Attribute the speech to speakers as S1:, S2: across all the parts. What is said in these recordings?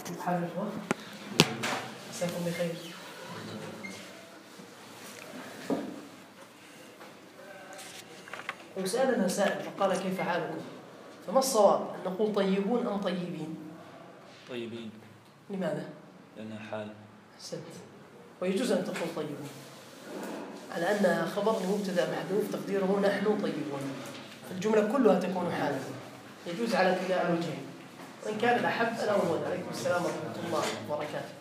S1: حال الإخوة؟ مساكم بخير. وسألنا سائل فقال كيف حالكم؟ فما الصواب؟ أن نقول طيبون أم طيبين؟
S2: طيبين.
S1: لماذا؟
S2: لأنها حال.
S1: أحسنت. ويجوز أن تقول طيبون على أن خبر مبتدأ محذوف تقديره نحن طيبون، الجملة كلها تكون حالا، يجوز على كلا الوجهين، وإن كان الأحب الأول. عليكم السلام ورحمة الله وبركاته.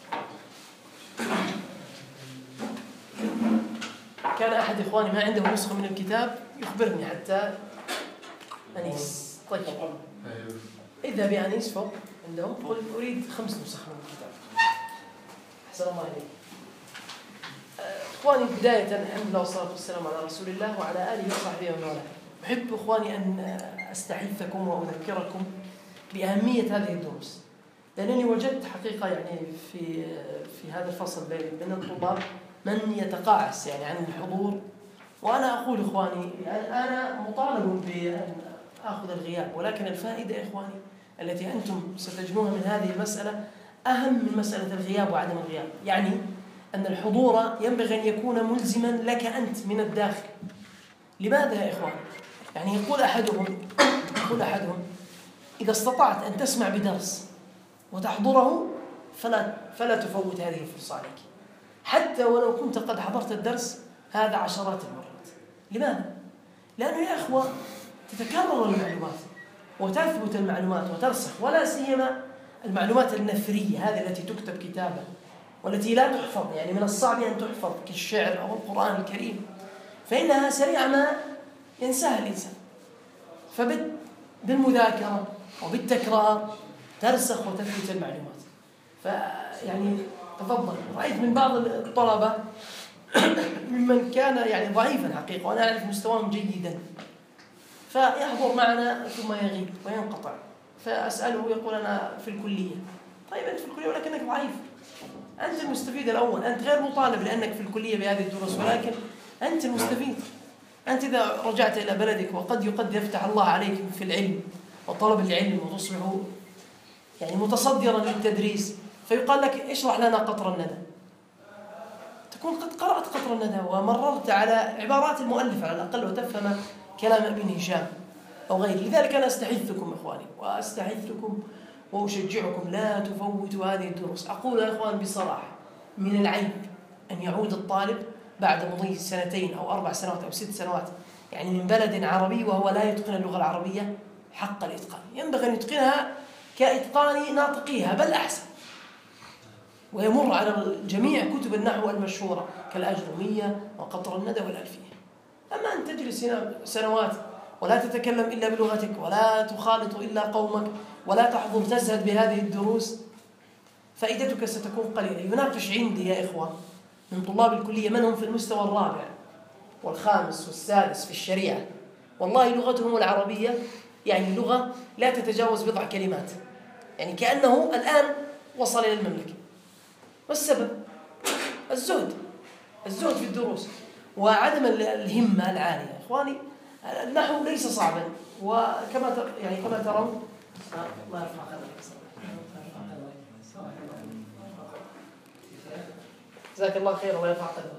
S1: كان أحد إخواني ما عنده نسخة من الكتاب يخبرني حتى أنيس. طيب إذا بأنيس فوق عندهم قل أريد 5 نسخ من الكتاب. أحسن الله إليك. إخواني بداية الحمد لله والصلاة والسلام على رسول الله وعلى آله وصحبه ومن والاه. أحب إخواني أن أستحثكم وأذكركم بأهمية هذه الدروس، لأنني وجدت حقيقة يعني في هذا الفصل بين الطلاب من يتقاعس يعني عن الحضور. وأنا أقول إخواني أنا مطالب بأن آخذ الغياب، ولكن الفائدة إخواني التي أنتم ستجنوها من هذه المسألة أهم من مسألة الغياب وعدم الغياب. يعني أن الحضور ينبغي أن يكون ملزما لك أنت من الداخل. لماذا يا إخوان؟ يعني يقول أحدهم إذا استطعت أن تسمع بدرس وتحضره فلا تفوت هذه الفرصة عليك، حتى ولو كنت قد حضرت الدرس هذا عشرات المرات. لماذا؟ لأنه يا إخوة تتكرر المعلومات وتثبت المعلومات وترسخ، ولا سيما المعلومات النثرية هذه التي تكتب كتابا والتي لا تحفظ، يعني من الصعب أن تحفظ كالشعر أو القرآن الكريم، فإنها سريعة ما ينساها الإنسان. فبالمذاكرة وبالتكرار ترسخ وتثبت المعلومات. فيعني تفضل. رأيت من بعض الطلبة ممن كان يعني ضعيفا حقيقة وأنا أعرف مستواهم جيدا، فيحضر معنا ثم يغيب وينقطع، فأسأله يقول أنا في الكلية. طيب أنت في الكلية ولكنك ضعيف، أنت المستفيد الأول، أنت غير مطالب لأنك في الكلية بهذه الدروس، ولكن أنت المستفيد. أنت إذا رجعت إلى بلدك وقد يفتح الله عليك في العلم وطلب العلم وتصبح يعني متصدرا للتدريس، فيقال لك اشرح لنا قطر الندى، تكون قد قرأت قطر الندى ومررت على عبارات المؤلف على الأقل وتفهم كلام ابن هشام أو غيره. لذلك أنا أستحثكم إخواني وأستحثكم وأشجعكم لا تفوتوا هذه الدروس. أقول يا إخوان بصراحة من العيب أن يعود الطالب بعد مضي 2 أو 4 سنوات أو 6 سنوات يعني من بلد عربي وهو لا يتقن اللغة العربية حق الإتقان. ينبغي أن يتقنها كإتقان ناطقيها بل أحسن، ويمر على جميع كتب النحو المشهورة كالأجرومية وقطر الندى والألفية. أما أن تجلس هنا سنوات ولا تتكلم إلا بلغتك ولا تخالط إلا قومك ولا تحضر تزهد بهذه الدروس، فائدتك ستكون قليلة. يناقش عندي يا إخوة من طلاب الكلية من هم في المستوى 4 والخامس والسادس في الشريعة، والله لغتهم العربية يعني لغة لا تتجاوز بضع كلمات، يعني كأنه الآن وصل إلى المملكة. والسبب الزهد في الدروس وعدم الهمة العالية. إخواني النحو ليس صعبا، وكما يعني كما ترون الله يرفع قدرك جزاك الله خير الله يرفع قدرك.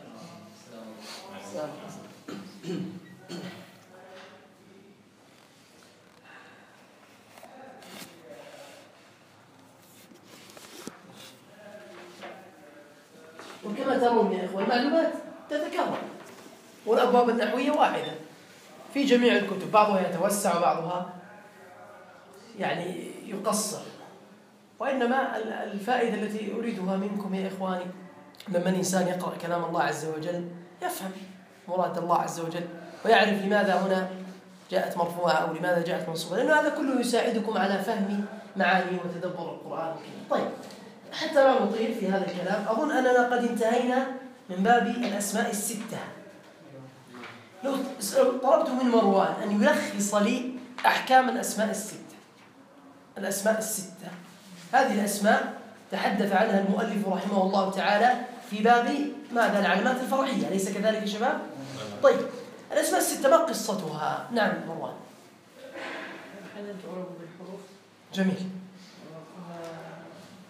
S1: وكما ترون يا إخوة المعلومات تتكرر والأبواب النحوية واحدة في جميع الكتب، بعضها يتوسع وبعضها يعني يقصر. وإنما الفائدة التي أريدها منكم يا إخواني لما الإنسان يقرأ كلام الله عز وجل يفهم مراد الله عز وجل ويعرف لماذا هنا جاءت مرفوعة أو لماذا جاءت منصوبة، لأنه هذا كله يساعدكم على فهم معاني وتدبر القرآن الكريم. طيب حتى لا نطيل في هذا الكلام، أظن أننا قد انتهينا من باب الأسماء الستة. لو طلبت من مروان أن يلخص لي أحكام الأسماء الستة، هذه الأسماء تحدث عنها المؤلف رحمه الله تعالى في باب ماذا؟ العلامات الفرعية، أليس كذلك يا شباب؟ طيب الأسماء الستة ما قصتها؟ نعم مروان.
S3: أحيانا تعرف بالحروف.
S1: جميل.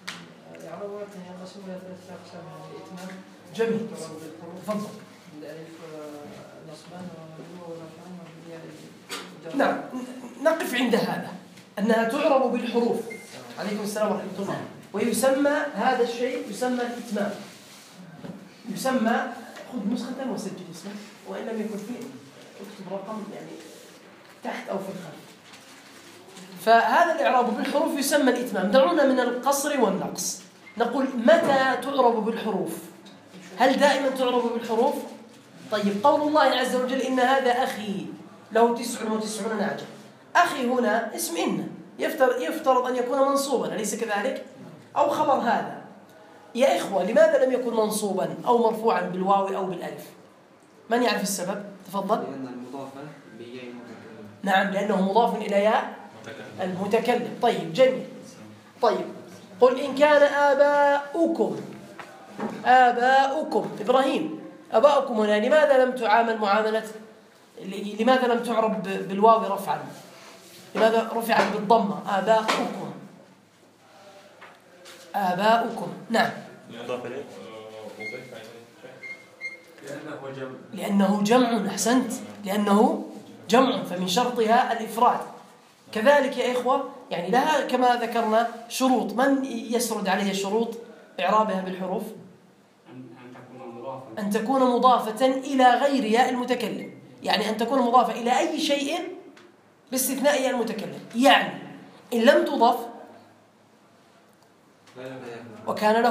S3: قسموا إلى 3 أقسام، الإتمام.
S1: جميل. تفضل.
S3: الألف نصبان ومجموع ورفعان وبالياء.
S1: نعم، نقف عند هذا أنها تعرب بالحروف. عليكم السلام ورحمة الله. ويسمى هذا الشيء يسمى الإتمام. يسمى، خذ نسخة وسجل اسمه، وإن لم يكن فيه اكتب رقم يعني تحت أو في الخلف. فهذا الإعراب بالحروف يسمى الإتمام. دعونا من القصر والنقص. نقول متى تعرب بالحروف؟ هل دائما تعرب بالحروف؟ طيب، قول الله عز وجل إن هذا أخي له 99 نعجة. أخي هنا اسم إن، يفترض أن يكون منصوبا، أليس كذلك؟ أو خبر هذا. يا إخوة، لماذا لم يكن منصوبا أو مرفوعا بالواو أو بالألف؟ من يعرف السبب؟ تفضل.
S4: لأن المضافة بياء المتكلم.
S1: نعم، لأنه مضاف إلى ياء المتكلم. طيب، جميل. طيب، قل إن كان آباؤكم إبراهيم، آباؤكم هنا لماذا لم تعامل معاملة، لماذا لم تعرب بالواو رفعا؟ لماذا رفعت بالضمة؟ آباؤكم. نعم، لأنه جمع. أحسنت، لأنه جمع، فمن شرطها الإفراد. كذلك يا إخوة، يعني لها كما ذكرنا شروط. من يسرد عليها شروط إعرابها بالحروف؟ أن تكون مضافة إلى غير ياء المتكلم، يعني أن تكون مضافة إلى أي شيء باستثناء ياء المتكلم. يعني إن لم تضف وكان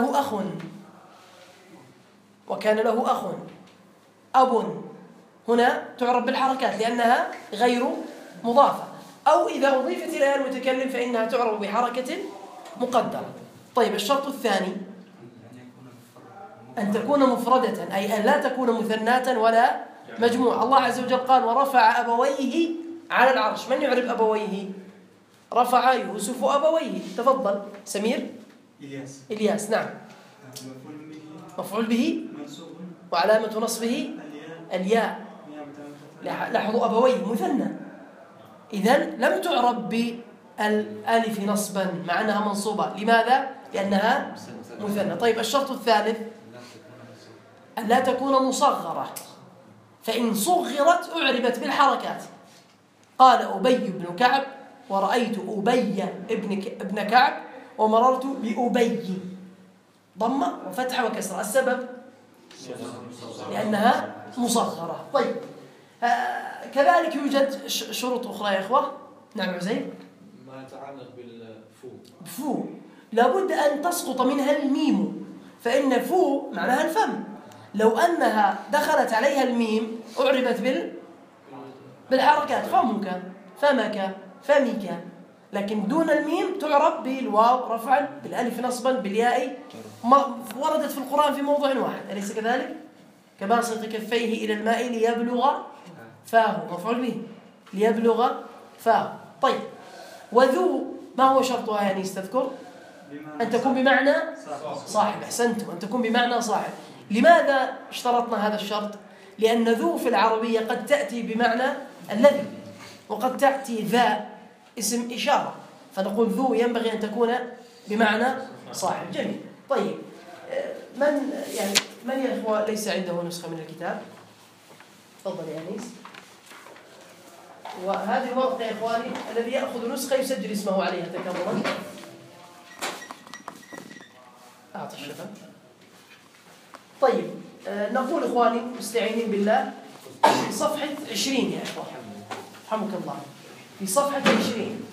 S1: له أخ أب، هنا تعرب بالحركات لأنها غير مضافة. أو إذا أضيفت إلى ياء المتكلم فإنها تعرب بحركة مقدرة. طيب، الشرط الثاني أن تكون مفردة، أي أن لا تكون مثناة ولا مجموعة. الله عز وجل قال ورفع أبويه على العرش. من يعرب أبويه؟ رفع يوسف أبويه. تفضل سمير. إلياس. نعم، مفعول به وعلامة نصبه الياء. لاحظوا أبويه مثنى، إذن لم تعرب بالألف نصبا مع أنها منصوبة. لماذا؟ لأنها مثنى. طيب، الشرط الثالث أن لا تكون مصغرة، فإن صغرت أعربت بالحركات. قال أبي بن كعب ورأيت أبي ابن كعب ومررت بأبي، ضمة وفتحة وكسرة. السبب لأنها مصغرة. طيب، كذلك يوجد شروط أخرى يا إخوة. نعم عزيز.
S5: ما يتعلق بالفو.
S1: فو لابد أن تسقط منها الميم، فإن فو معناها الفم. لو أنها دخلت عليها الميم أعربت بالحركات، فمك، فمك، فمك. لكن دون الميم تعرب بالواو رفعا، بالألف نصبا، بالياء. وردت في القرآن في موضوع واحد، أليس كذلك؟ كباسط كفيه إلى الماء ليبلغ فاه، مفعول به، ليبلغ فاه. طيب، وذو ما هو شرطها يعني استذكر؟ أن تكون بمعنى صاحب. أحسنتم، أن تكون بمعنى صاحب. لماذا اشترطنا هذا الشرط؟ لأن ذو في العربية قد تأتي بمعنى الذي، وقد تأتي ذا اسم إشارة، فنقول ذو ينبغي أن تكون بمعنى صاحب. جميل. طيب، من يا إخوة ليس عنده نسخة من الكتاب؟ تفضل يا أنيس. وهذه الورقة يا إخواني، الذي يأخذ نسخة يسجل اسمه عليها تكرما. أعطي الشباب. طيب، نقول إخواني مستعينين بالله في صفحة 20 يا إخوة، رحمك الله، في صفحة 20.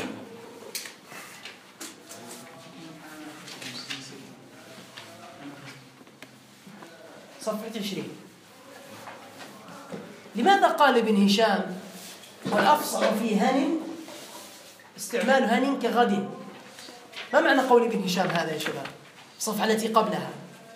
S1: صفحة 20. لماذا قال ابن هشام والأفصح في هن استعمال هن كغد؟ ما معنى قول ابن هشام هذا يا شباب؟ الصفحة التي قبلها،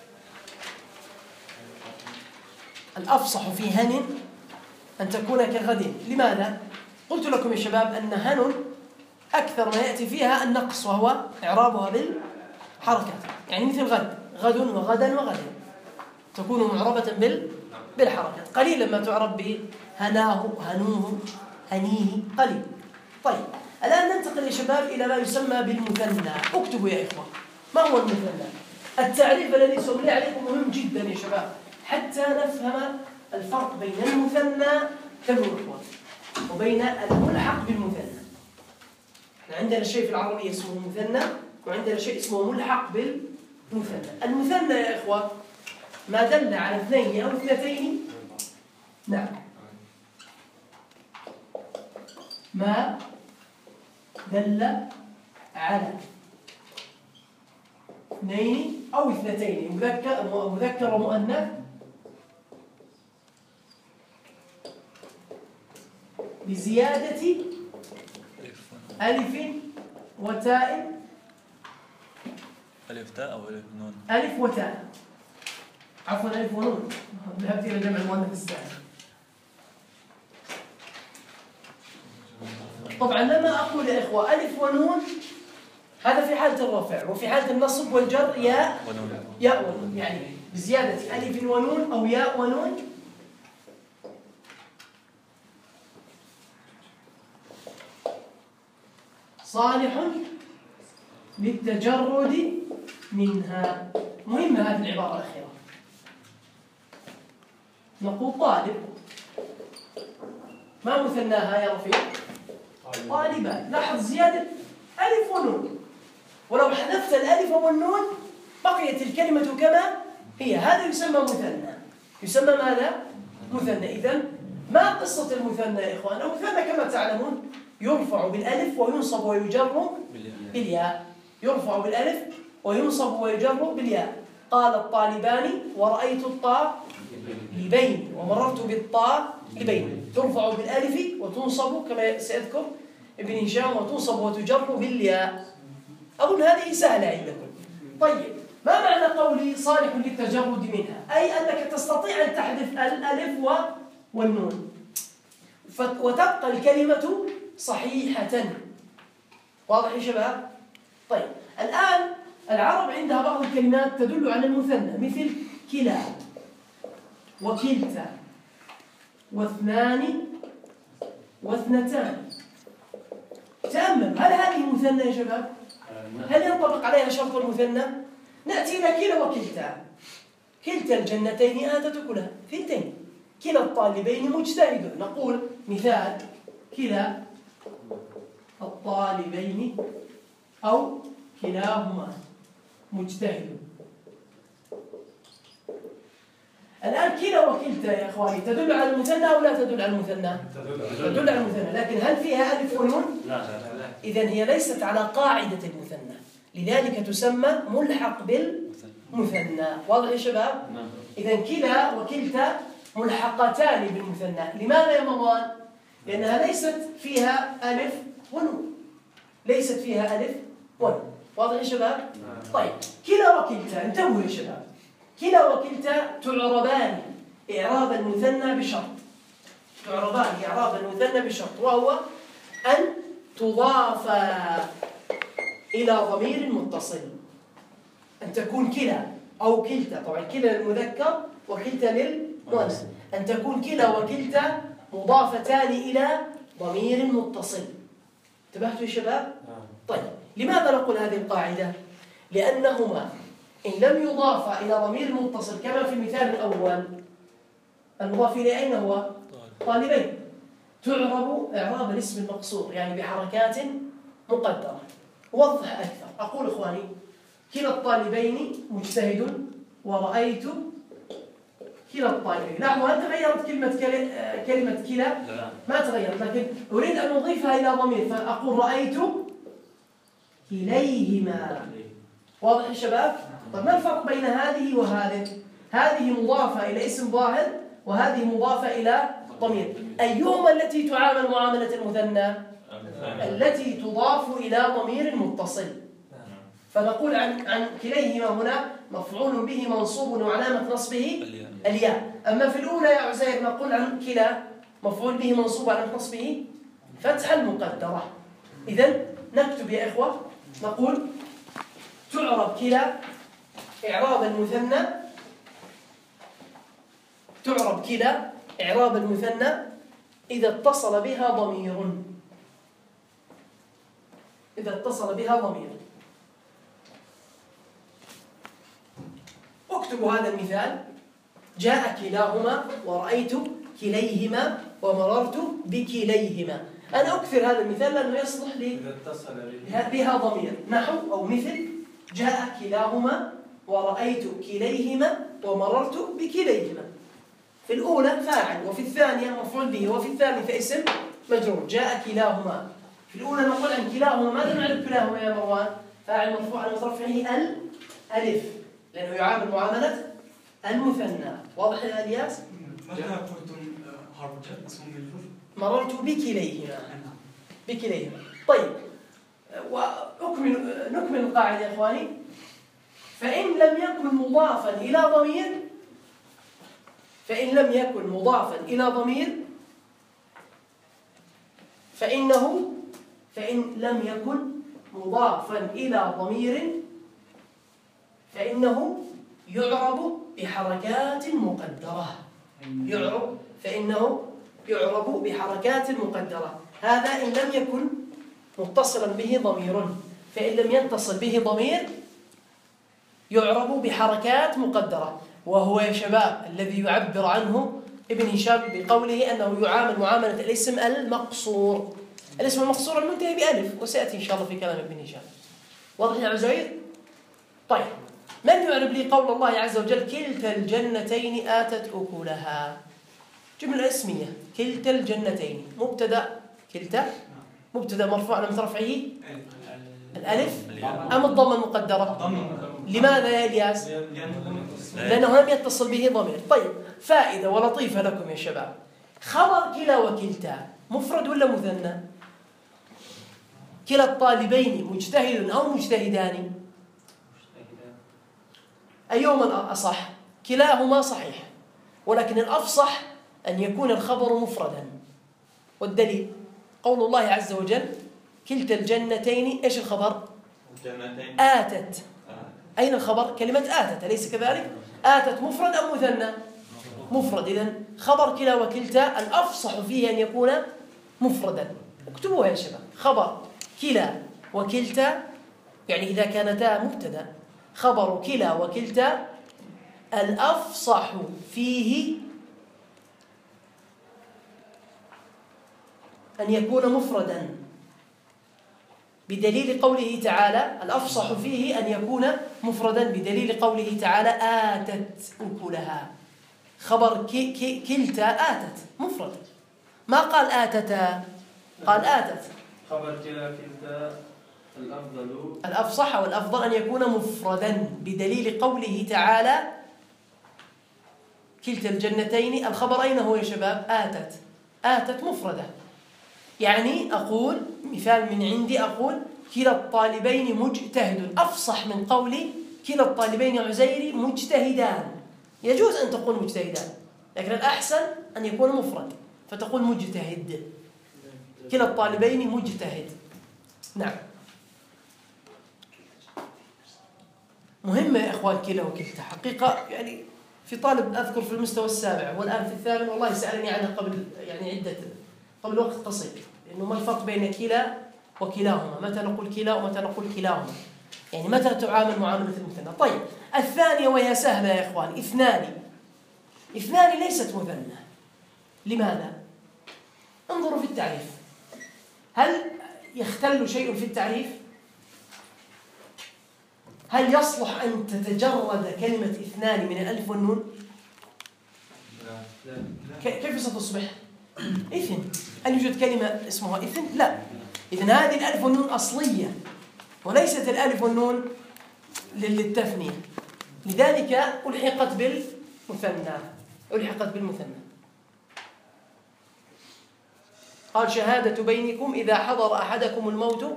S1: الأفصح في هن أن تكون كغد. لماذا؟ قلت لكم يا شباب أن هن أكثر ما يأتي فيها النقص، وهو إعرابها بالحركات، يعني مثل غد، غد وغدا وغدا، تكون معربة بالحركات. قليلا ما تعرب بهناه، هنوه، هنيه، قليل. طيب، الآن ننتقل يا شباب إلى ما يسمى بالمثنى. اكتبوا يا إخوة، ما هو المثنى؟ التعريف الذي سأملي عليكم مهم جدا يا شباب حتى نفهم الفرق بين المثنى كالمفرد وبين الملحق بالمثنى. احنا عندنا شيء في العربية اسمه مثنى وعندنا شيء اسمه ملحق بالمثنى. المثنى يا إخوة ما دل على اثنين أو اثنتين. نعم، ما دل على اثنين أو اثنتين، مذكر ومؤنث، بزيادة ألف وتاء.
S2: ألف تاء أو ألف نون؟
S1: ألف وتاء، عفوا ألف ونون، ذهبت إلى جمع المؤنث السالم. طبعا لما أقول يا إخوة ألف ونون هذا في حالة الرفع، وفي حالة النصب والجر ياء ونون، يعني بزيادة ألف ونون أو ياء ونون صالح للتجرد منها. مهمة هذه العبارة الأخيرة. نقول طالب، ما مثناها يا رفيق؟ طالبان. لاحظ زيادة ألف ونون، ولو حذفت الألف والنون بقيت الكلمة كما هي. هذا يسمى مثنى. يسمى ماذا؟ مثنى. إذن ما قصة المثنى يا إخوان؟ المثنى كما تعلمون يرفع بالألف وينصب ويجر بالياء. يرفع بالألف وينصب ويجر بالياء. قال الطالبان ورأيت الطالبين ومررت بالطالبين. ترفع بالألف وتنصب كما سيذكر ابن هشام وتنصب وتجر بالياء. أظن هذه سهلة عندكم. طيب، ما معنى قولي صالح للتجرد منها؟ أي أنك تستطيع أن تحذف الألف والنون وتبقى الكلمة صحيحة. واضح يا شباب؟ طيب، الآن العرب عندها بعض الكلمات تدل على المثنى مثل كلا وكلتا واثنان واثنتان. تأمل، هل هذه مثنى يا شباب؟ هل ينطبق عليها شرط المثنى؟ نأتي إلى كلا وكلتا. كلتا الجنتين آتت كلها ثنتين. كلا الطالبين مجتهد. نقول مثال: كلا الطالبين أو كلاهما مجتهد. الآن كلا وكلتا يا إخواني تدل على المثنى أو لا تدل على المثنى؟ تدل على المثنى، لكن هل فيها ألف ونون؟ لا. إذن هي ليست على قاعدة المثنى، لذلك تسمى ملحق بالمثنى. واضح يا شباب؟ إذن كلا وكلتا ملحقتان بالمثنى. لماذا يا مروان؟ لأنها ليست فيها ألف ونون. ليست فيها ألف ونون. واضح يا شباب؟ طيب، كلا وكلتا، انتبهوا يا شباب، كلا وكلتا تعربان إعراب المثنى بشرط. تعربان إعراب المثنى بشرط، وهو أن تضاف إلى ضمير متصل. أن تكون كلا أو كلتا، طبعا كلا للمذكر وكلتا للمؤنث، أن تكون كلا وكلتا مضافتان إلى ضمير متصل. انتبهتوا يا شباب؟ طيب، لماذا نقول هذه القاعدة؟ لأنهما إن لم يضاف إلى ضمير متصل كما في المثال الأول، المضاف إليه أين هو؟ طالبين. تعرب إعراب الاسم المقصور، يعني بحركات مقدرة. وضح أكثر. أقول إخواني: كلا الطالبين مجتهد ورأيت كلا الطالبين. لاحظوا، هل تغيرت كلمة كلا؟ لا. ما تغيرت، لكن أريد أن أضيفها إلى ضمير، فأقول رأيت كليهما. واضح يا شباب؟ طيب، ما الفرق بين هذه وهذه؟ هذه مضافة إلى اسم ظاهر وهذه مضافة إلى ضمير. أيهما التي تعامل معاملة المثنى؟ التي تضاف إلى ضمير متصل. فنقول عن كليهما هنا مفعول به منصوب وعلامة نصبه الياء. أما في الأولى يا عزير نقول عن كلا مفعول به منصوب وعلامة نصبه فتحة المقدرة. إذن نكتب يا إخوة، نقول: تعرب كلا إعراب المثنى، تعرب كلا إعراب المثنى إذا اتصل بها ضمير. إذا اتصل بها ضمير. اكتبوا هذا المثال: جاء كلاهما ورأيت كليهما ومررت بكليهما. أنا أكثر هذا المثال لأنه يصلح لي
S5: إذا اتصل
S1: بها ضمير، نحو أو مثل جاء كلاهما ورأيت كليهما ومررت بكليهما. في الأولى فاعل، وفي الثانية مفعول به، وفي الثالثة اسم مجرور. جاء كلاهما. في الأولى نقول عن كلاهما ماذا نعرف كلاهما يا مروان؟ فاعل مرفوع على رفعه الألف لأنه يعامل معاملة المثنى. واضح يا إلياس؟
S6: متى قلتم حرف جر اسم مجرور؟
S1: مررت بكليهما. بكليهما. طيب، نكمل القاعدة يا إخواني. فإن لم يكن مضافا إلى ضمير، فإن لم يكن مضافا إلى ضمير فإن لم يكن مضافا إلى ضمير فإنه يعرب بحركات مقدرة. فإنه يعرب بحركات مقدرة. هذا إن لم يكن متصلا به ضمير. فإن لم يتصل به ضمير يعرب بحركات مقدرة، وهو يا شباب الذي يعبر عنه ابن هشام بقوله أنه يعامل معاملة الاسم المقصور. الاسم المقصور المنتهي بألف، وسيأتي إن شاء الله في كلام ابن هشام. واضح يا عزير؟ طيب، من يعرب لي قول الله عز وجل: كلتا الجنتين آتت أكلها؟ جملة اسمية، كلتا الجنتين. مبتدأ كلتا، مبتدأ مرفوع على رفعه الألف أم الضمة المقدرة؟ لماذا يا إلياس؟ لأنه لم يتصل به ضمير. طيب، فائدة ولطيفة لكم يا شباب: خبر كلا وكلتا مفرد ولا مثنى؟ كلا الطالبين مجتهد أو مجتهدان؟ أيهما الأصح؟ كلاهما صحيح، ولكن الأفصح أن يكون الخبر مفردا. والدليل قول الله عز وجل: كلتا الجنتين. إيش الخبر؟ آتت. أين الخبر؟ كلمة آتت، أليس كذلك؟ آتت مفرد أو مثنى؟ مفرد. إذن خبر كلا وكلتا الأفصح فيه أن يكون مفردا. اكتبوها يا شباب: خبر كلا وكلتا، يعني إذا كانتا مبتدأ، خبر كلا وكلتا الأفصح فيه أن يكون مفردا، بدليل قوله تعالى: الأفصح فيه أن يكون مفردا بدليل قوله تعالى: آتت أكلها. خبر كلتا آتت مفرد، ما قال آتتا، قال آتت.
S5: خبر كلا كلتا
S1: الأفصح والأفضل أن يكون مفردا بدليل قوله تعالى: كلتا الجنتين. الخبر أين هو يا شباب؟ آتت. آتت مفردة. يعني أقول مثال من عندي، أقول: كلا الطالبين مجتهد. أفصح من قولي كلا الطالبين عزيري مجتهدان. يجوز أن تقول مجتهدان، لكن الأحسن أن يكون مفرد، فتقول مجتهد. كلا الطالبين مجتهد. نعم، مهمة يا إخوان كلا وكلتا حقيقة. يعني في طالب أذكر في المستوى السابع والآن في الثامن، والله سألني عنها قبل وقت قصير، إنه ما الفرق بين كلا وكلاهما؟ متى نقول كلا ومتى نقول كلاهما؟ يعني متى تعامل معاملة المثنى؟ طيب، الثانية وهي سهلة يا إخوان: اثنان ليست مثنى. لماذا؟ انظروا في التعريف، هل يختل شيء في التعريف؟ هل يصلح أن تتجرد كلمة اثنان من الألف والنون؟ كيف ستصبح؟ إثن. هل يوجد كلمة اسمها إثن؟ لا. إذن هذه الألف والنون أصلية، وليست الألف والنون للتثنية، لذلك ألحقت بالمثنى. قال: شهادة بينكم إذا حضر أحدكم الموت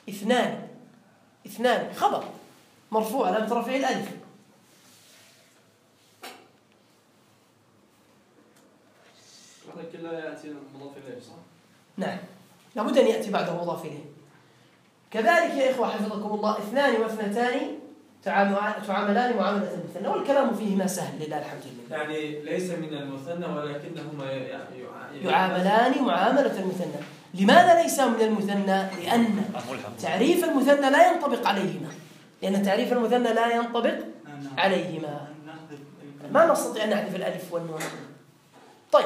S1: اثنان خبر مرفوع علامة رفعه الألف.
S5: كلا يأتي مضاف إليه صح؟
S1: نعم، لابد أن يأتي بعده مضاف إليه. كذلك يا إخوة حفظكم الله: اثنان واثنتان تعاملان معاملة المثنى، والكلام فيهما سهل لله الحمد لله.
S5: يعني ليس من المثنى ولكنهما
S1: يعاملان معاملة المثنى. لماذا ليس من المثنى؟ لأن تعريف المثنى لا ينطبق عليهما، لأن تعريف المثنى لا ينطبق عليهما. ما نستطيع أن نحذف الألف والنون. طيب،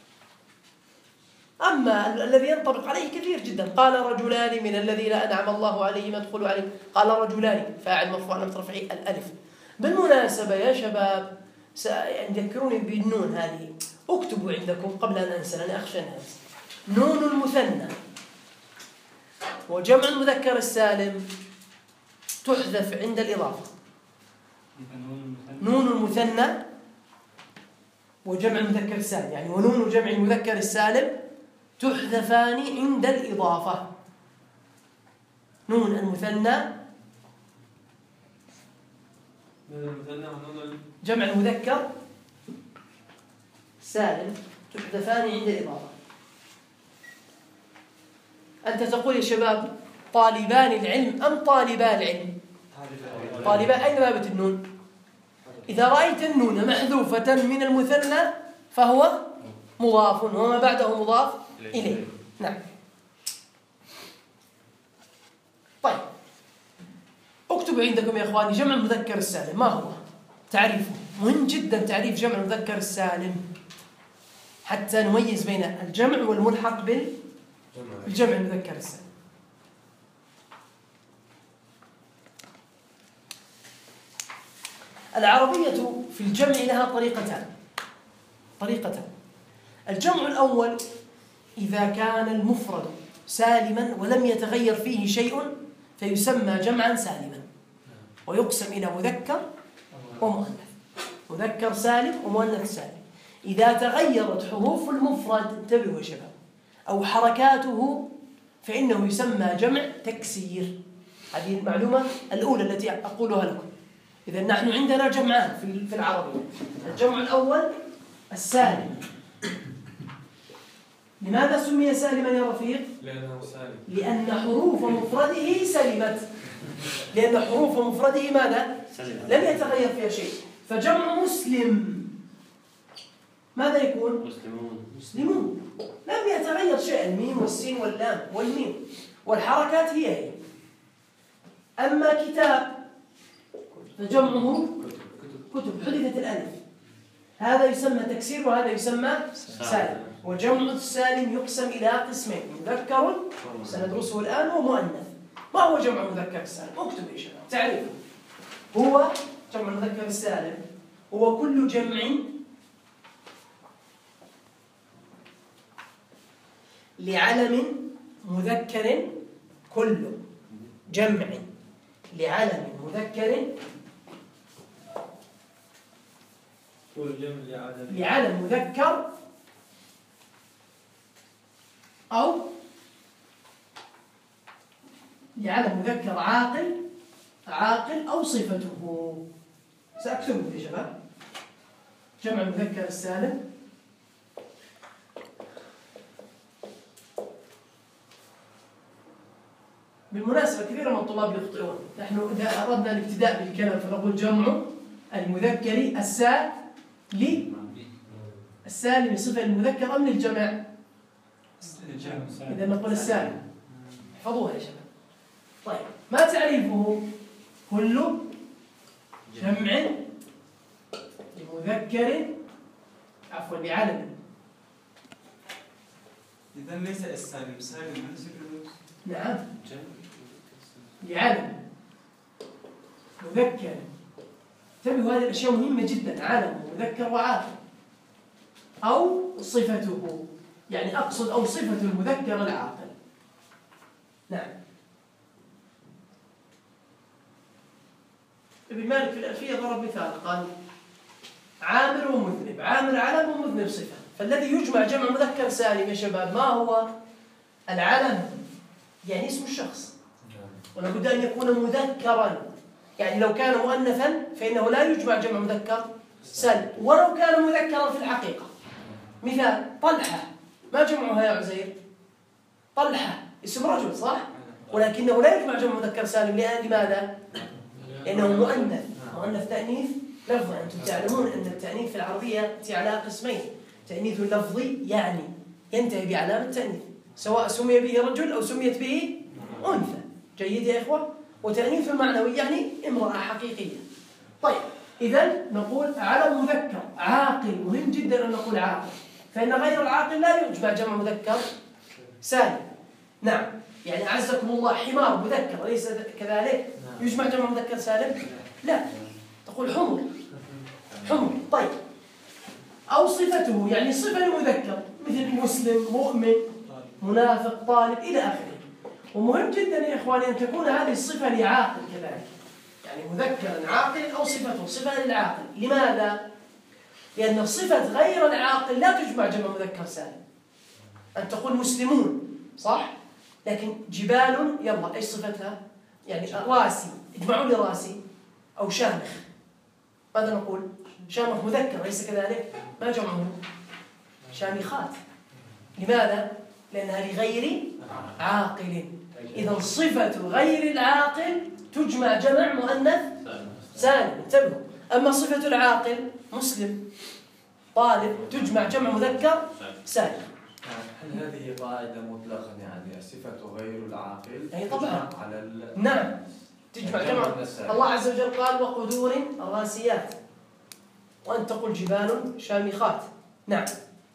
S1: أما الذي ينطبق عليه كثير جدا، قال رجلان من الذين أنعم الله عليهم ادخلوا عليهم، قال رجلان فاعل مرفوع علامة رفعه الألف. بالمناسبة يا شباب ذكروني بالنون هذه، اكتبوا عندكم قبل أن أنسى لأني أخشى أن أنسى. نون المثنى وجمع المذكر السالم تحذف عند الإضافة. نون المثنى وجمع المذكر السالم، يعني ونون جمع المذكر السالم تحذفان عند الإضافة. نون المثنى جمع المذكر سالم تحذفان عند الإضافة. أنت تقول يا شباب طالبان العلم أم طالبا العلم؟ طالبان. أين ذهبت النون؟ إذا رأيت النون محذوفة من المثنى فهو مضاف وما بعده مضاف إليه. نعم. طيب، اكتبوا عندكم يا إخواني جمع المذكر السالم ما هو؟ تعريفه مهم جدا، تعريف جمع المذكر السالم حتى نميز بين الجمع والملحق بالجمع المذكر السالم. العربية في الجمع لها طريقتان. الجمع الأول إذا كان المفرد سالما ولم يتغير فيه شيء فيسمى جمعا سالما، ويقسم إلى مذكر ومؤنث، مذكر سالم ومؤنث سالم. إذا تغيرت حروف المفرد، انتبهوا يا شباب، أو حركاته فإنه يسمى جمع تكسير. هذه المعلومة الأولى التي أقولها لكم. إذا نحن عندنا جمعان في العربية. الجمع الأول السالم. لماذا سمي سالما يا رفيق؟
S5: لأنه سالم.
S1: لأن حروف مفرده سلمت. لأن حروف مفرده ماذا؟ لم يتغير فيها شيء. فجمع مسلم ماذا يكون؟ مسلمون. لم يتغير شيء، الميم والسين واللام والميم والحركات هي. أما كتاب فجمعه كتب، حذفت الألف، هذا يسمى تكسير وهذا يسمى سالم. وجمع السالم يقسم إلى قسمين، مذكر سندرسه الآن ومؤنث. ما هو جمع مذكر السالم؟ اكتب يا شباب تعريفه. هو جمع المذكر السالم هو كل جمع لعلم مذكر، كل جمع لعلم مذكر، لعلم مذكر أو لعلم مذكر عاقل أو صفته. سأكتبه يا شباب. جمع المذكر السالم بالمناسبة كثير من الطلاب يخطئون. نحن إذا أردنا الابتداء بالكلام فنقول جمع المذكر السالم صفة المذكر أم للجمع؟ إذا نقول السالم. احفظوها يا شباب. طيب، ما تعريفه؟ كل جمع لمذكر بعلم.
S6: إذا ليس السالم سالم.
S1: نعم، لعلم مذكر. انتبهوا، هذه الأشياء مهمة جدا. علم مذكر وعاقل أو صفته، يعني أقصد أو صفة المذكر العاقل. نعم. ابن مالك في الألفية ضرب مثال، قال عامر ومذنب، عامر علم ومذنب صفة. فالذي يجمع جمع مذكر سالم يا شباب ما هو؟ العلم يعني اسم الشخص، ولابد أن يكون مذكرا. يعني لو كان مؤنثا فإنه لا يجمع جمع مذكر سالم ولو كان مذكرا في الحقيقة. مثال طلحة، ما جمعها يا عزير؟ طلحة اسم رجل صح؟ ولكنه لا يجمع جمع مذكر سالم. لماذا؟ لأنه مؤنث تأنيث لفظي. أنتم تعلمون أن التأنيث في العربية يأتي على قسمين: تأنيث لفظي يعني ينتهي بعلامة تأنيث سواء سمي به رجل أو سميت به أنثى. جيد يا إخوة؟ وتأنيث معنوي يعني امرأة حقيقية. طيب، إذن نقول على مذكر عاقل، مهم جدا أن نقول عاقل، فإن غير العاقل لا يجمع جمع مذكر سالم. نعم، يعني أعزكم الله حمار مذكر أليس كذلك؟ يجمع جمع مذكر سالم؟ لا، تقول حمر. حمر. طيب، أو صفته، يعني صفة لمذكر مثل مسلم، مؤمن، منافق، طالب إلى آخره. ومهم جدا يا إخواني أن تكون هذه الصفة لعاقل كذلك، يعني مذكرا عاقل أو صفته صفة للعاقل. لماذا؟ لأن صفة غير العاقل لا تجمع جمع مذكر سالم. أن تقول مسلمون صح؟ لكن جبال يلا إيش صفتها؟ يعني راسي، اجمعوا لي راسي. أو شامخ، ماذا نقول؟ شامخ مذكر ليس كذلك؟ ما جمعه؟ شامخات. لماذا؟ لأنها لغير عاقل. إذا صفة غير العاقل تجمع جمع مؤنث سالم، انتبهوا. أما صفة العاقل مسلم، طالب، تجمع جمع مذكر سالم.
S6: هل هذه قاعدة مطلقة يعني الصفة غير العاقل
S1: أي طبعا.
S6: على
S1: نعم، تجمع جمع. الله عز وجل قال وقدور الراسيات، وأن تقول جبال شامخات. نعم،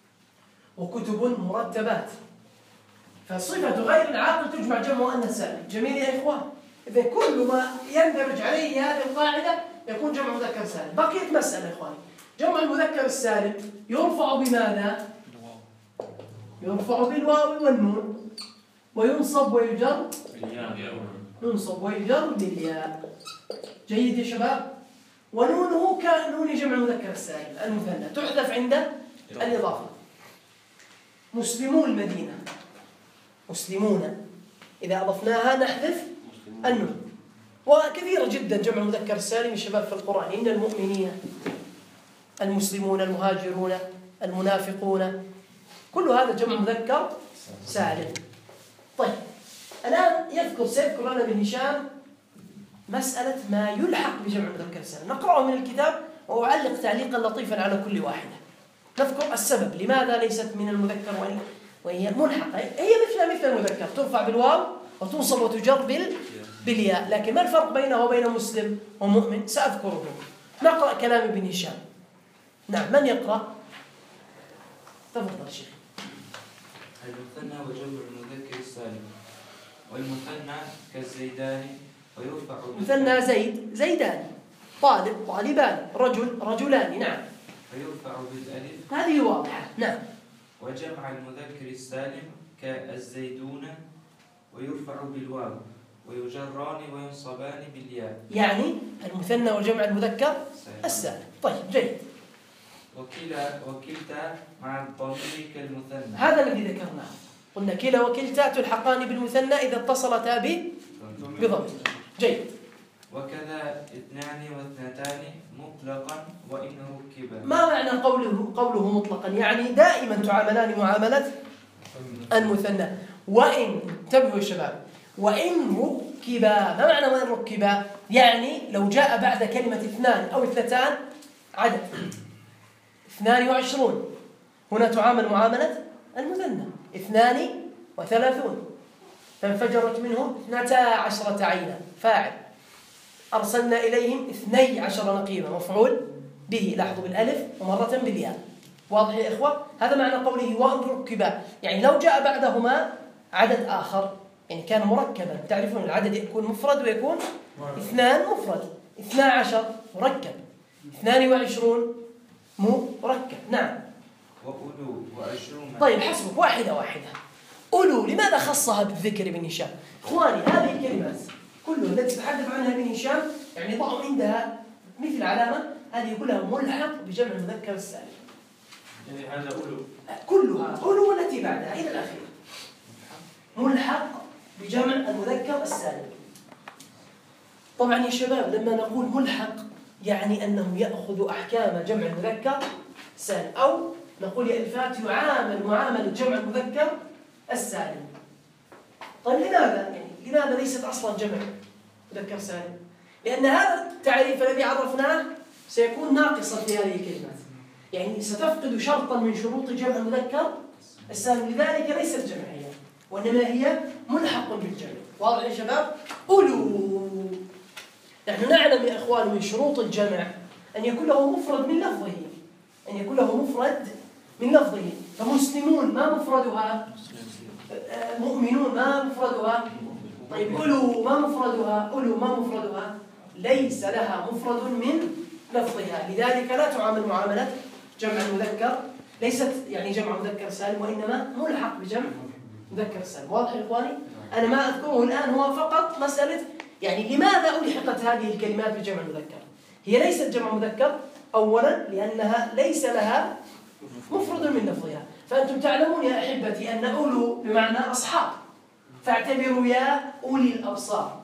S1: وكتب مرتبات. فصفة غير العاقل تجمع جمع مؤنث سالم. جميل يا إخوان؟ إذا كل ما يندرج عليه هذه القاعدة يكون جمع مذكر سالم. بقيت مسألة يا إخواني، جمع المذكر السالم يرفع بماذا؟ يرفع بالواو والنون، وينصب ويجر ينصب ويجر بالياء. جيد يا شباب؟ ونونه كنون جمع المذكر السالم المثنى، تحذف عند الإضافة. مسلمو المدينة، مسلمون، إذا أضفناها نحذف النون. وكثيرة جدا جمع المذكر السالم يا شباب في القرآن، إن المؤمنين، المسلمون، المهاجرون، المنافقون، كل هذا جمع مذكر سالم. طيب، الآن سيذكر لنا ابن هشام مسألة ما يلحق بجمع المذكر السالم. نقرأه من الكتاب وأعلق تعليقا لطيفا على كل واحدة. نذكر السبب لماذا ليست من المذكر وهي ملحقة. هي مثل المذكر، ترفع بالواو وتنصب وتجر بالياء، لكن ما الفرق بينه وبين مسلم ومؤمن؟ سأذكره. نقرأ كلام ابن هشام. نعم، من يقرأ؟ تفضل شيخ.
S7: المثنى وجمع المذكر السالم، والمثنى كالزيدان ويرفع
S1: مثنى زيد، زيدان، طالب، طالبان، رجل، رجلان. نعم،
S7: ويرفع بالألف،
S1: هذه واضحة. نعم.
S7: وجمع المذكر السالم كالزيدون ويرفع بالواو ويجران وينصبان بالياء.
S1: يعني المثنى وجمع المذكر السالم. طيب، جيد.
S7: وكلتا مع الضمير كالمثنى،
S1: هذا الذي ذكرناه، قلنا كلا وكلتا تلحقان بالمثنى إذا اتصلتا بضمير. جيد.
S7: وكذا اثنان واثنتان مطلقا وإن ركبا.
S1: ما معنى قوله مطلقا؟ يعني دائما تعاملان معاملة المثنى. وإن، انتبهوا يا شباب، وإن ركبا. ما معنى وإن ركبا؟ يعني لو جاء بعد كلمة اثنان أو اثنتان عدد 22، هنا تعامل معاملة المثنى. 32 فانفجرت منه 12 عينا، فاعل. أرسلنا إليهم 12 نقيبا، مفعول به، لاحظوا بالألف ومرة بالياء. واضح يا إخوة؟ هذا معنى قوله وإن ركبا، يعني لو جاء بعدهما عدد آخر، يعني كان مركبا. تعرفون العدد يكون مفرد ويكون اثنان مفرد، 12 مركب، 22 مركب. نعم.
S7: وأولو وأشوم.
S1: طيب، حسبك، واحدة واحدة. أولو لماذا خصها بالذكر ابن هشام؟ إخواني، هذه الكلمات كلها التي تتحدث عنها ابن هشام يعني ضعوا عندها مثل علامة، هذه كلها ملحق بجمع المذكر السالم.
S5: يعني هذا أولو
S1: كلها أولو والتي بعدها إلى الأخير ملحق بجمع المذكر السالم. طبعا يا شباب، لما نقول ملحق يعني أنه يأخذ أحكام جمع المذكر السالم، أو نقول يا إلفات يعامل معاملة جمع المذكر السالم. طيب، لماذا ليست أصلا جمع مذكر سالم؟ لأن هذا التعريف الذي عرفناه سيكون ناقصا في هذه الكلمات، يعني ستفقد شرطا من شروط جمع المذكر السالم، لذلك ليست جمعية وإنما هي ملحق بالجمع. واضح يا شباب؟ أولو. نحن نعلم يا إخوان من شروط الجمع أن يكون له مفرد من لفظه، أن يكون له مفرد من لفظه. فمسلمون ما مفردها؟ مؤمنون ما مفردها؟ طيب أولو ما مفردها؟ أولو ما مفردها؟ ليس لها مفرد من لفظها، لذلك لا تعامل معاملة جمع المذكر، ليست يعني جمع مذكر سالم، وإنما ملحق بجمع مذكر سالم. واضح يا إخواني؟ أنا ما أذكره الآن هو فقط مسألة يعني لماذا ألحقت هذه الكلمات بجمع المذكر. هي ليست جمع مذكر أولا لأنها ليس لها مفرد من لفظها. فأنتم تعلمون يا أحبتي أن أولو بمعنى أصحاب، فاعتبروا يا أولي الأبصار.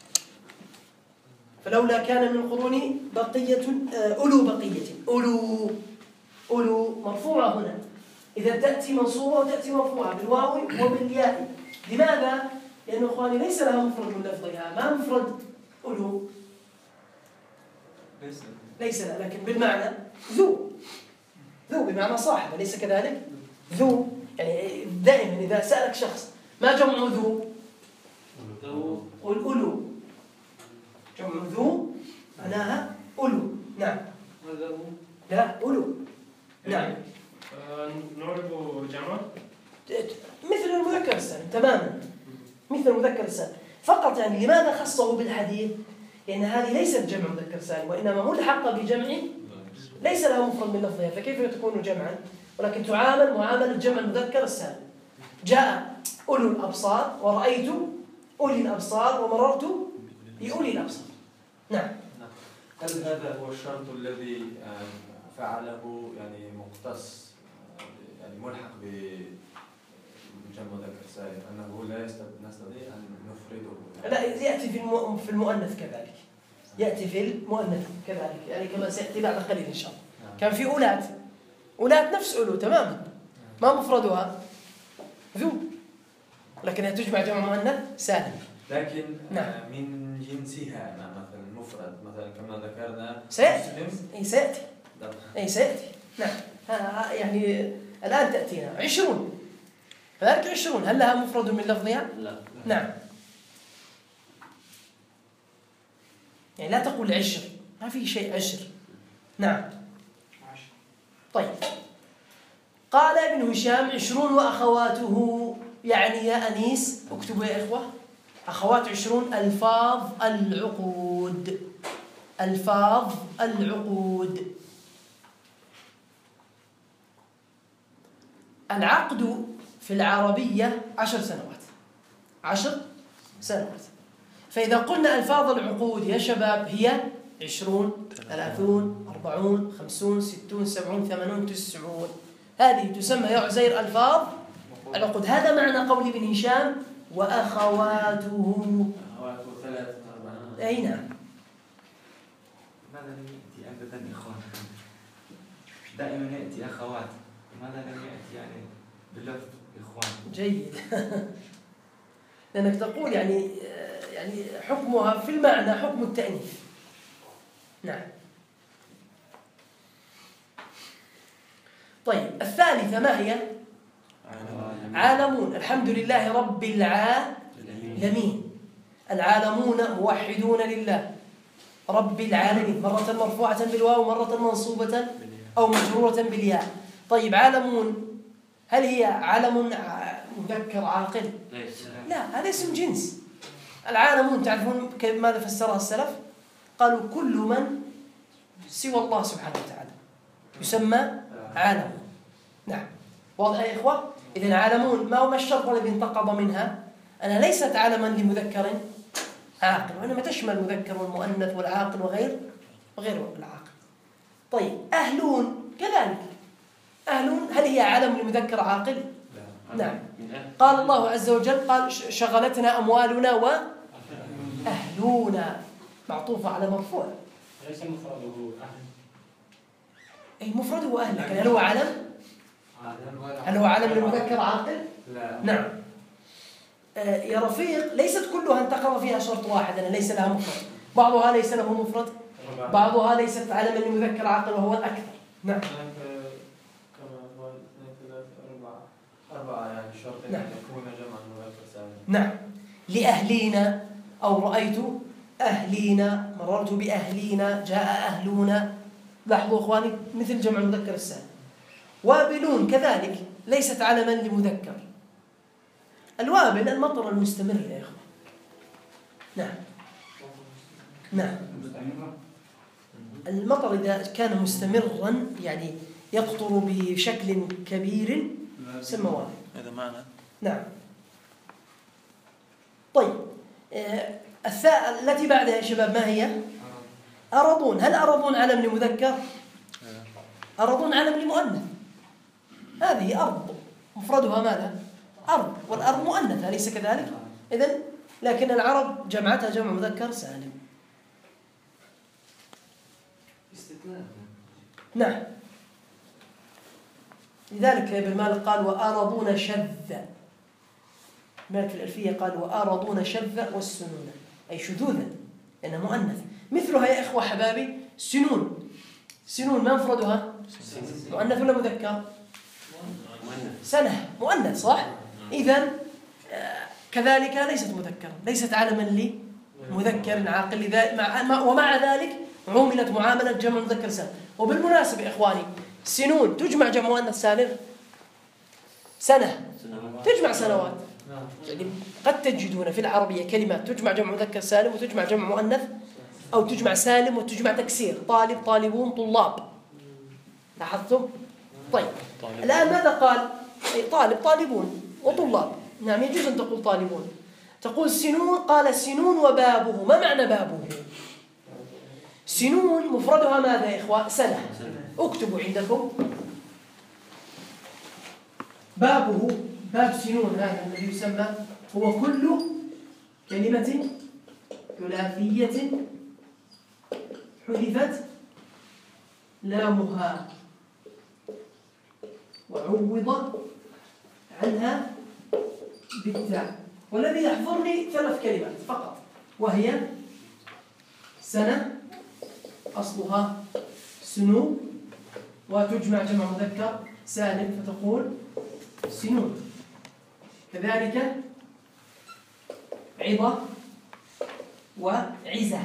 S1: فلولا كان من القرون بقية أولو بقية، أولو مرفوعة هنا، إذا تأتي منصوبة وتأتي مرفوعة بالواو وبالياء. لماذا؟ لأن إخواني ليس لها مفرد من لفظها. ما مفرد أولو؟ ليس لها، لكن بالمعنى ذو بمعنى صاحب، أليس كذلك؟ ذو يعني دائما إذا سألك شخص ما جمع ذو؟ قل أولو. جمع ذو معناها أولو. نعم.
S5: هذا هو.
S1: لا أولو. نعم.
S5: نعرف جمع
S1: مثل المذكر السالم تماما، مثل المذكر السالم فقط. يعني لماذا خصه بالحديث؟ لأن هذه ليست جمع مذكر سالم، وإنما ملحقة بجمع ليس لها مفرد من لفظها، فكيف تكون جمعا؟ ولكن تعامل معاملة جمع المذكر السالم. جاء أولو الأبصار ورأيت أولي الأبصار ومررت بأولي الأبصار. نعم.
S6: هل هذا هو الشرط الذي فعله يعني مختص يعني ملحق بجمع مذكر سالم أنه لا نستطيع أن نفرده؟
S1: لا، يأتي في المؤنث كذلك، يأتي في المؤنث كذلك، يعني كما سيأتي بعد قليل إن شاء الله. كان في أولاد نفس أولو تماما، ما مفردها؟ ذو، لكنها تجمع جمع مؤنث سالم.
S6: لكن
S1: نعم.
S6: من جنسها مثلا المفرد مثلا كما ذكرنا
S1: سيأتي. نعم. يعني الآن تأتينا 20 فذلك 20 هل لها مفرد من لفظها؟
S4: لا.
S1: نعم. يعني لا تقول 10، ما في شيء 10. نعم. طيب قال ابن هشام 20 وأخواته، يعني يا أنيس اكتبوا يا إخوة أخوات 20 ألفاظ العقود. العقد في العربية 10 سنوات. فإذا قلنا ألفاظ العقود يا شباب هي 20 30 40 50 60 70 80 90، هذه تسمى يا عزير ألفاظ العقود. هذا معنى قول ابن هشام وأخواته.
S6: 3 4.
S1: أي نعم.
S7: ماذا لم يأتي أبدا إخوان؟ دائما يأتي أخوات، ماذا لم يأتي يعني بلفظ إخوان؟
S1: جيد. لأنك تقول يعني حكمها في المعنى حكم التأنيث. نعم. طيب الثالثة ما هي؟ عالمون. الحمد لله رب العالمين. العالمون موحدون لله رب العالمين، مرة مرفوعة بالواو مرة منصوبة أو مجرورة بالياء. طيب عالمون هل هي علم مذكر عاقل؟ لا، هذا اسم جنس. العالمون تعرفون ماذا فسرها السلف؟ قالوا كل من سوى الله سبحانه وتعالى يسمى عالم. نعم. واضح يا إخوة؟ إذن عالمون ما هو الشرط الذي انتقض منها؟ أنها ليست علما لمذكر عاقل، وإنما تشمل المذكر والمؤنث والعاقل وغير العاقل. طيب أهلون كذلك. أهلون هل هي علم لمذكر عاقل؟ نعم. قال الله عز وجل قال شغلتنا أموالنا وأهلونا، معطوفة على مرفوع.
S5: ليس مفرده أهل.
S1: أي مفرده أهل، لكن هل هو علم؟ هل هو علم لمذكر عاقل؟
S6: لا.
S1: نعم. يا رفيق ليست كلها انتقض فيها شرط واحد أن ليس لها مفرد، بعضها ليس له مفرد، بعضها ليست علما لمذكر عاقل وهو الأكثر. نعم.
S5: كما هو 2 3 4
S6: يعني شرط أن يكون جمعا مذكر سالم.
S1: نعم. لأهلينا أو رأيت أهلينا، مررت بأهلينا، جاء أهلونا، لاحظوا إخواني مثل جمع المذكر السالم. وابلون كذلك ليست علما لمذكر. الوابل المطر المستمر يا إخوان. نعم نعم، المطر إذا كان مستمرا يعني يقطر بشكل كبير يسمى وابل.
S2: هذا معنى.
S1: نعم. طيب الثاء التي بعدها يا شباب ما هي؟ أرضون. هل أرضون علم لمذكر؟ أرضون علم لمؤنث. هذه أرض مفردها ماذا؟ أرض، والأرض مؤنث أليس كذلك؟ إذن لكن العرب جمعتها جمع مذكر سالم.
S4: استثناء.
S1: نعم، لذلك ابن مالك قال وأرضون شذ. مالك في الألفية قال وأرضون شذ والسنون، أي شذوذا لأنها مؤنث. مثلها يا إخوة حبابي سنون. سنون ما مفردها؟ مؤنث ولا مذكر؟ سنة مؤنث صح؟ إذن كذلك ليست مذكرة، ليست علما لمذكر عاقل. ومع ذلك عملت معاملة جمع مذكر سالم. وبالمناسبة إخواني سنون تجمع جمع مؤنث سالم. سنة تجمع سنوات. يعني قد تجدون في العربية كلمات تجمع جمع مذكر سالم وتجمع جمع مؤنث، أو تجمع سالم وتجمع تكسير. طالب، طالبون، طلاب. لاحظتم؟ طيب الآن ماذا قال؟ طالب، طالبون وطلاب. نعم يجوز أن تقول طالبون. تقول سنون، قال سنون وبابه. ما معنى بابه؟ سنون مفردها ماذا يا إخوة؟ سنة. اكتبوا عندكم بابه. باب سنون هذا الذي يسمى هو كل كلمة ثلاثية حذفت لامها وعوض عنها بالتاء. والذي يحضرني 3 كلمات فقط، وهي سنة أصلها سنو وتجمع جمع مذكر سالم فتقول سنون. كذلك عظة وعزة.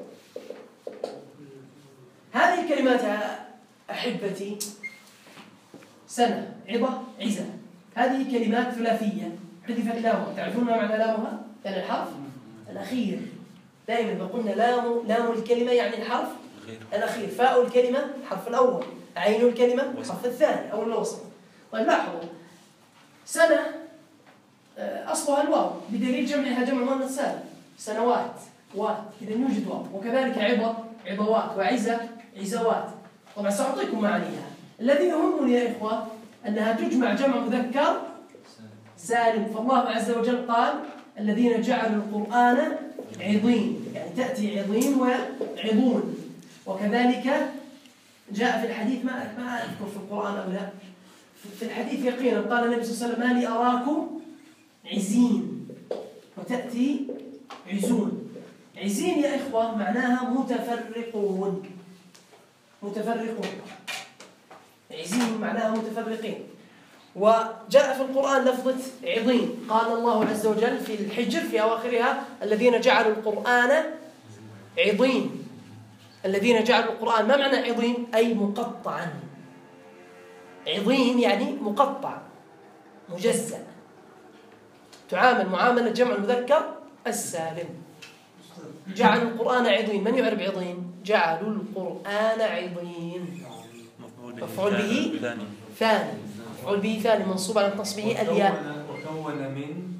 S1: هذه الكلمات أحبتي سنة، عظة، عزة، هذه كلمات ثلاثية حذفت لامها. تعرفون ما معنى لامها؟ يعني الحرف الأخير. دائما قلنا لام الكلمة يعني الحرف الأخير. فاء الكلمة الحرف الأول. عين الكلمة الحرف الثاني أو الوسط. طيب لاحظوا سنة أصلها الواو بدليل جمعها جمع مؤنث سالم. سنوات، وات، إذا يوجد واو. وكذلك عظة، عظوات، وعزة، عزوات. طبعا سأعطيكم معانيها. الذي يهمني يا إخوة أنها تجمع جمع مذكر سالم. فالله عز وجل قال الذين جعلوا القرآن عظيم، يعني تأتي عظيم وعظون. وكذلك جاء في الحديث، ما أذكر في القرآن أو لا، في الحديث يقينا قال النبي صلى الله عليه وسلم ما لي أراكم عزين، وتأتي عزون. عزين يا إخوة معناها متفرقون. متفرقون، عزين معناها متفرقين. وجاء في القرآن لفظة عظيم، قال الله عز وجل في الحجر في أواخرها الذين جعلوا القرآن عظيم. الذين جعلوا القرآن، ما معنى عظيم؟ أي مقطعا. عظيم يعني مقطع مجزأ، تعامل معاملة جمع المذكر السالم. جعلوا القرآن عظيم. من يعرف عظيم؟ جعلوا القرآن عظيم. مفعول به ثاني. مفعول به ثاني منصوب على تصبيه الياء.
S6: وكون من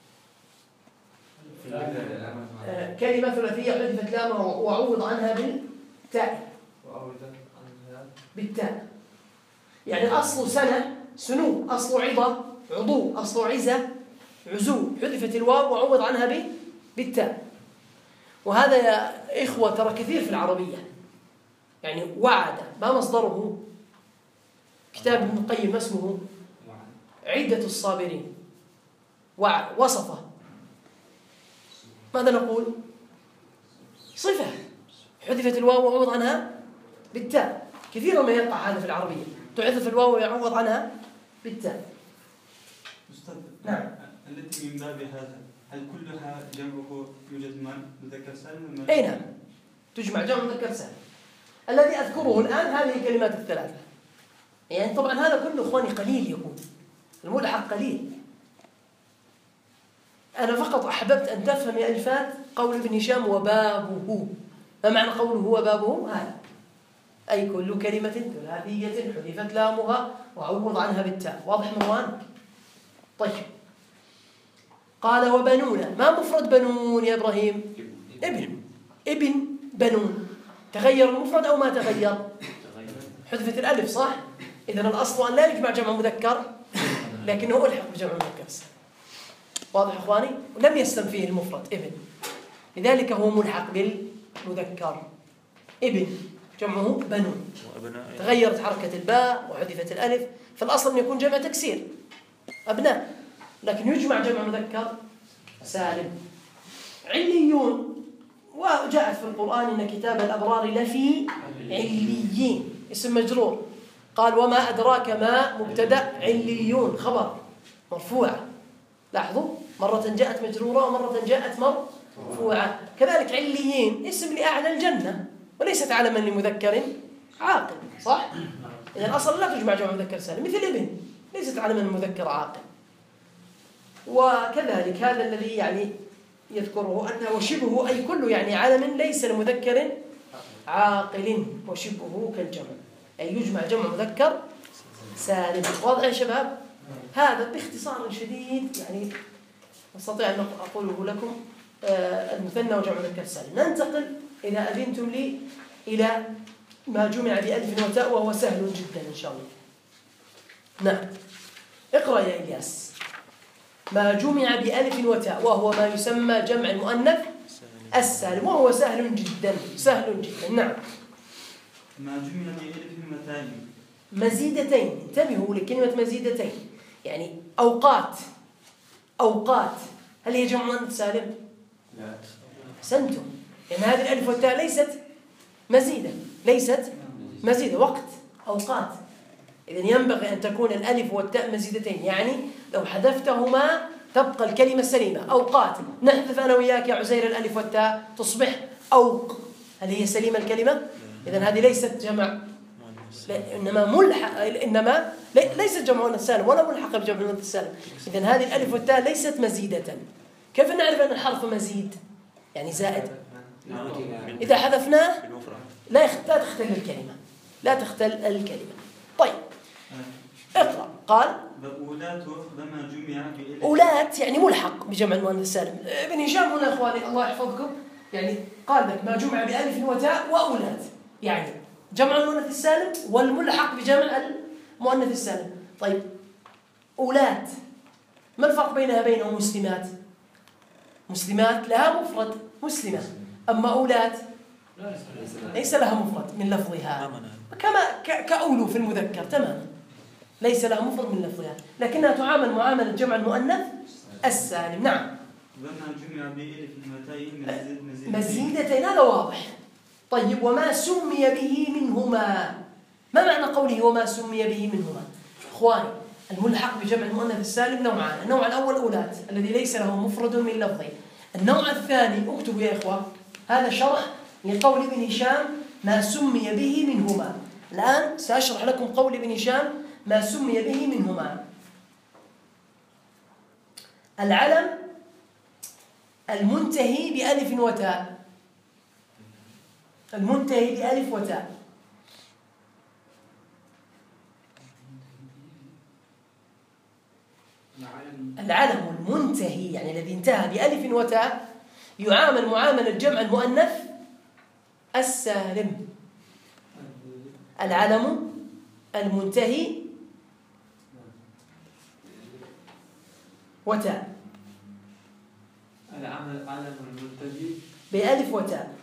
S1: كلمة ثلاثية حذفت لامها وعوض عنها بالتاء. بالتاء يعني أصل سنة سنو، أصل عظة عضو، أصل عزة عزو، حذفت الواو وعوض عنها بالتاء. وهذا يا إخوة ترى كثير في العربية. يعني وعد ما مصدره؟ كتاب ابن القيم اسمه عدة الصابرين. وعد وصفه ماذا نقول؟ صفة حذفت الواو وعوض عنها بالتاء. كثيرا ما يقع هذا في العربية، تحذف الواو ويعوض عنها بالتاء.
S8: أستاذ
S1: نعم.
S8: التي من باب هذا هل كلها جمعه يوجد مذكر سالم؟
S1: أي نعم، تجمع جمع مذكر سالم. الذي أذكره الآن هذه الكلمات الثلاثة. يعني طبعا هذا كله إخواني قليل يكون، الملحق قليل. أنا فقط أحببت أن تفهم يا ألفات قول ابن هشام وبابه. ما معنى قوله وبابه؟ هذا أي كل كلمة ثلاثية حذفت لامها وعوض عنها بالتاء. واضح مروان؟ طيب. قال وبنون. ما مفرد بنون يا إبراهيم؟ ابن بنون. تغير المفرد أو ما تغير؟ حذفت الألف صح؟ إذن الأصل أن لا يجمع جمع مذكر لكنه ألحق بجمع مذكر. واضح إخواني؟ ولم يستم فيه المفرد ابن، لذلك هو ملحق بالمذكر. ابن جمعه بنون، تغيرت حركة الباء وحذفت الألف، فالأصل أن يكون جمع تكسير أبناء، لكن يجمع جمع مذكر سالم. عليون، وجاءت في القرآن إن كتاب الأبرار لفي عليين، اسم مجرور. قال وما أدراك ما مبتدأ عليون خبر مرفوعة. لاحظوا مرة جاءت مجرورة ومرة جاءت مرفوعة. كذلك عليين اسم لأعلى الجنة وليست علما لمذكر عاقل صح؟ إذن الأصل لا تجمع جمع مذكر سالم، مثل ابن ليست علما لمذكر عاقل. وكذلك هذا الذي يعني يذكره أنه وشبهه أي كل يعني علم ليس لمذكر عاقل، وشبهه كالجمع أي يجمع جمع مذكر سالم. واضح يا شباب؟ هذا باختصار شديد يعني أستطيع أن أقوله لكم المثنى وجمع مذكر سالم. ننتقل إذا أذنتم لي إلى ما جمع بألف وتاء وهو سهل جدا إن شاء الله. نعم اقرأ يا إلياس. ما جمع بألف وتاء وهو ما يسمى جمع المؤنث السالم وهو سهل جدا سهل جدا. نعم.
S8: ما جمع بألف وتاء
S1: مزيدتين، انتبهوا لكلمة مزيدتين، يعني أوقات. هل هي جمع مؤنث سالم؟
S6: لا.
S1: أحسنتم، لأن هذه الألف والتاء ليست مزيدة وقت أوقات. إذن ينبغي أن تكون الألف والتاء مزيدتين، يعني لو حذفتهما تبقى الكلمة سليمة. أوقات، نحذف أنا وياك يا عزير الألف والتاء تصبح أوق. هل هي سليمة الكلمة؟ إذن هذه ليست جمع، إنما ملحق، إنما ليست جمع مؤنث سالم ولا ملحقة بجمع مؤنث سالم. إذن هذه الألف والتاء ليست مزيدة. كيف نعرف أن الحرف مزيد؟ يعني زائد. إذا حذفناه لا تختل الكلمة. طيب اقرأ. قال أولات يعني ملحق بجمع المؤنث السالم. ابن هشام هنا أخواني الله يحفظكم يعني قال لك ما جمع بألف وتاء وأولات، يعني جمع المؤنث السالم والملحق بجمع المؤنث السالم. طيب أولات ما الفرق بينها وبين مسلمات؟ مسلمات لها مفرد مسلمة، أما أولات ليس لها مفرد من لفظها، كما كأولو في المذكر تماما ليس لها مفرد من لفظها، لكنها تعامل معاملة جمع المؤنث السالم. نعم. مزيدتين هذا واضح. طيب وما سمي به منهما، ما معنى قوله وما سمي به منهما؟ إخواني الملحق بجمع المؤنث السالم نوعان، النوع الأول أولات الذي ليس له مفرد من لفظه، النوع الثاني اكتبوا يا إخوة هذا شرح لقول ابن هشام ما سمي به منهما. الآن سأشرح لكم قول ابن هشام ما سمي به منهما. العلم المنتهي بألف وتاء، المنتهي بألف وتاء، العلم المنتهي يعني الذي انتهى بألف وتاء يعامل معاملة جمع المؤنث السالم. العلم المنتهي وتاء،
S4: العلم المنتهي
S1: بألف وتاء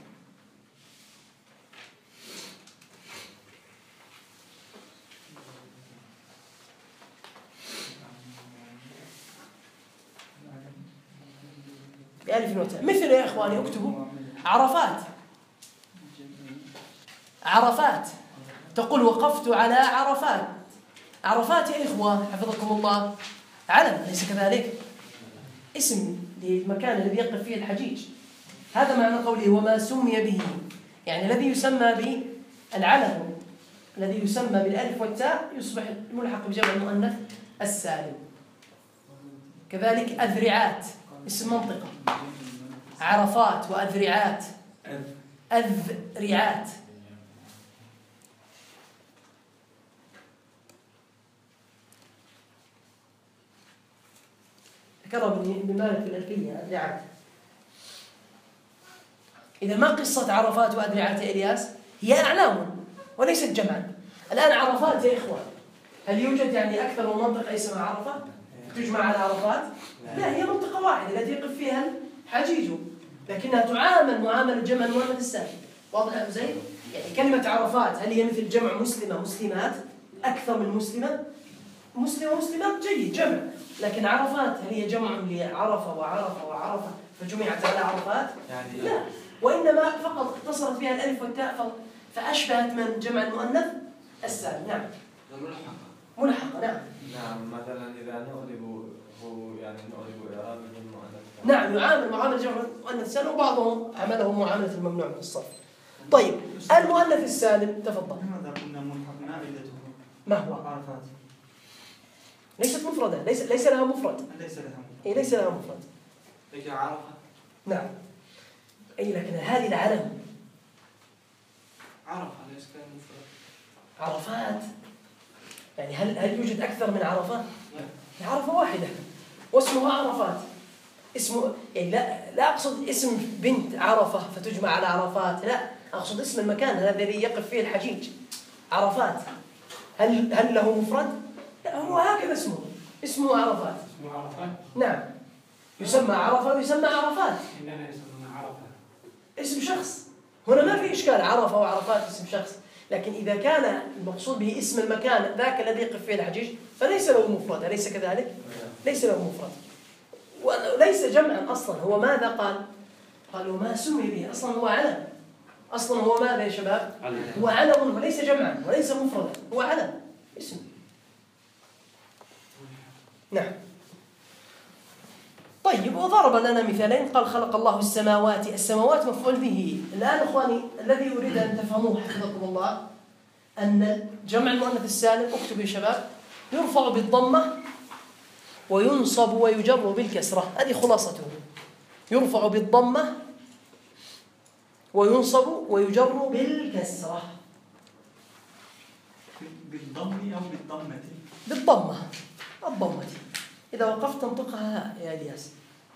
S1: بألف وتاء. مثل يا إخواني اكتبوا عرفات. عرفات تقول وقفت على عرفات. عرفات يا إخوة حفظكم الله علم أليس كذلك؟ اسم للمكان الذي يقف فيه الحجيج. هذا معنى قوله وما سمي به، يعني الذي يسمى به العلم الذي يسمى بالألف والتاء يصبح ملحق بجمع المؤنث السالم. كذلك أذرعات اسم منطقة، عرفات وأذرعات، أذرعات. ذكر ابن مالك في الألفية أذرعات. إذا ما قصة عرفات وأذرعات يا إلياس؟ هي أعلام وليست جمعا. الآن عرفات يا إخوان، هل يوجد يعني أكثر من منطقة اسمها عرفة تجمع على عرفات؟ لا، هي منطقة واحدة التي يقف فيها الحجيج، لكنها تعامل معاملة جمع المؤنث السالم. واضح يا أبو زيد؟ يعني كلمة عرفات هل هي مثل جمع مسلمة مسلمات؟ أكثر من مسلمة مسلمات جيد جمع، لكن عرفات هل هي جمع لعرفة وعرفة وعرفة فجمعت على عرفات؟
S6: يعني
S1: لا، وإنما فقط اقتصرت بها الألف والتاء فأشبهت من جمع المؤنث السالم. نعم. ملحقة. نعم.
S6: نعم، مثلا إذا نقلب هو يعني نقلب إعراب المؤنث.
S1: نعم، يعامل معاملة جمع المؤنث السالم، وبعضهم عمله معاملة الممنوع من الصرف. طيب، المؤنث السالم تفضل.
S8: لماذا قلنا ملحق عائلته؟
S1: ما هو؟
S8: عرفات.
S1: ليست مفردة، ليس لها مفرد.
S8: ليس لها مفرد.
S1: إيه، ليس لها مفرد.
S6: لكن عرفة.
S1: نعم. أي لكن هذه العلم
S6: عرفة ليس كان مفرد.
S1: عرفات، يعني هل يوجد أكثر من عرفة؟ عرفة واحدة واسمها عرفات. اسمه يعني لا أقصد اسم بنت عرفة فتجمع على عرفات، لا، أقصد اسم المكان الذي يقف فيه الحجيج. عرفات هل له مفرد؟ لا، هو هكذا اسمه عرفات.
S5: اسمه عرفات؟
S1: نعم، يسمى عرفة ويسمى عرفات.
S5: إننا يسمونه عرفة.
S1: اسم شخص، هنا ما في إشكال، عرفة وعرفات اسم شخص، لكن إذا كان المقصود به اسم المكان ذاك الذي يقف فيه الحجيج فليس له مفرد، أليس كذلك؟ ليس له مفرد وليس جمعا أصلا. هو ماذا قال؟ قال وما سمي به أصلا هو علم. أصلا هو ماذا يا شباب؟ هو علم وليس جمعا وليس مفردا، هو علم اسم. نعم. طيب، وضرب لنا مثالين، قال خلق الله السماوات. السماوات مفعول به. الآن إخواني الذي أريد أن تفهموه حفظكم الله أن جمع المؤنث السالم، اكتبوا يا شباب، يرفع بالضمة وينصب ويجر بالكسرة. هذه خلاصته، يرفع بالضمة وينصب ويجر بالكسرة.
S8: بالضم أو بالضمة؟
S1: بالضمة، الضمة. إذا وقفت تنطقها يا إلياس.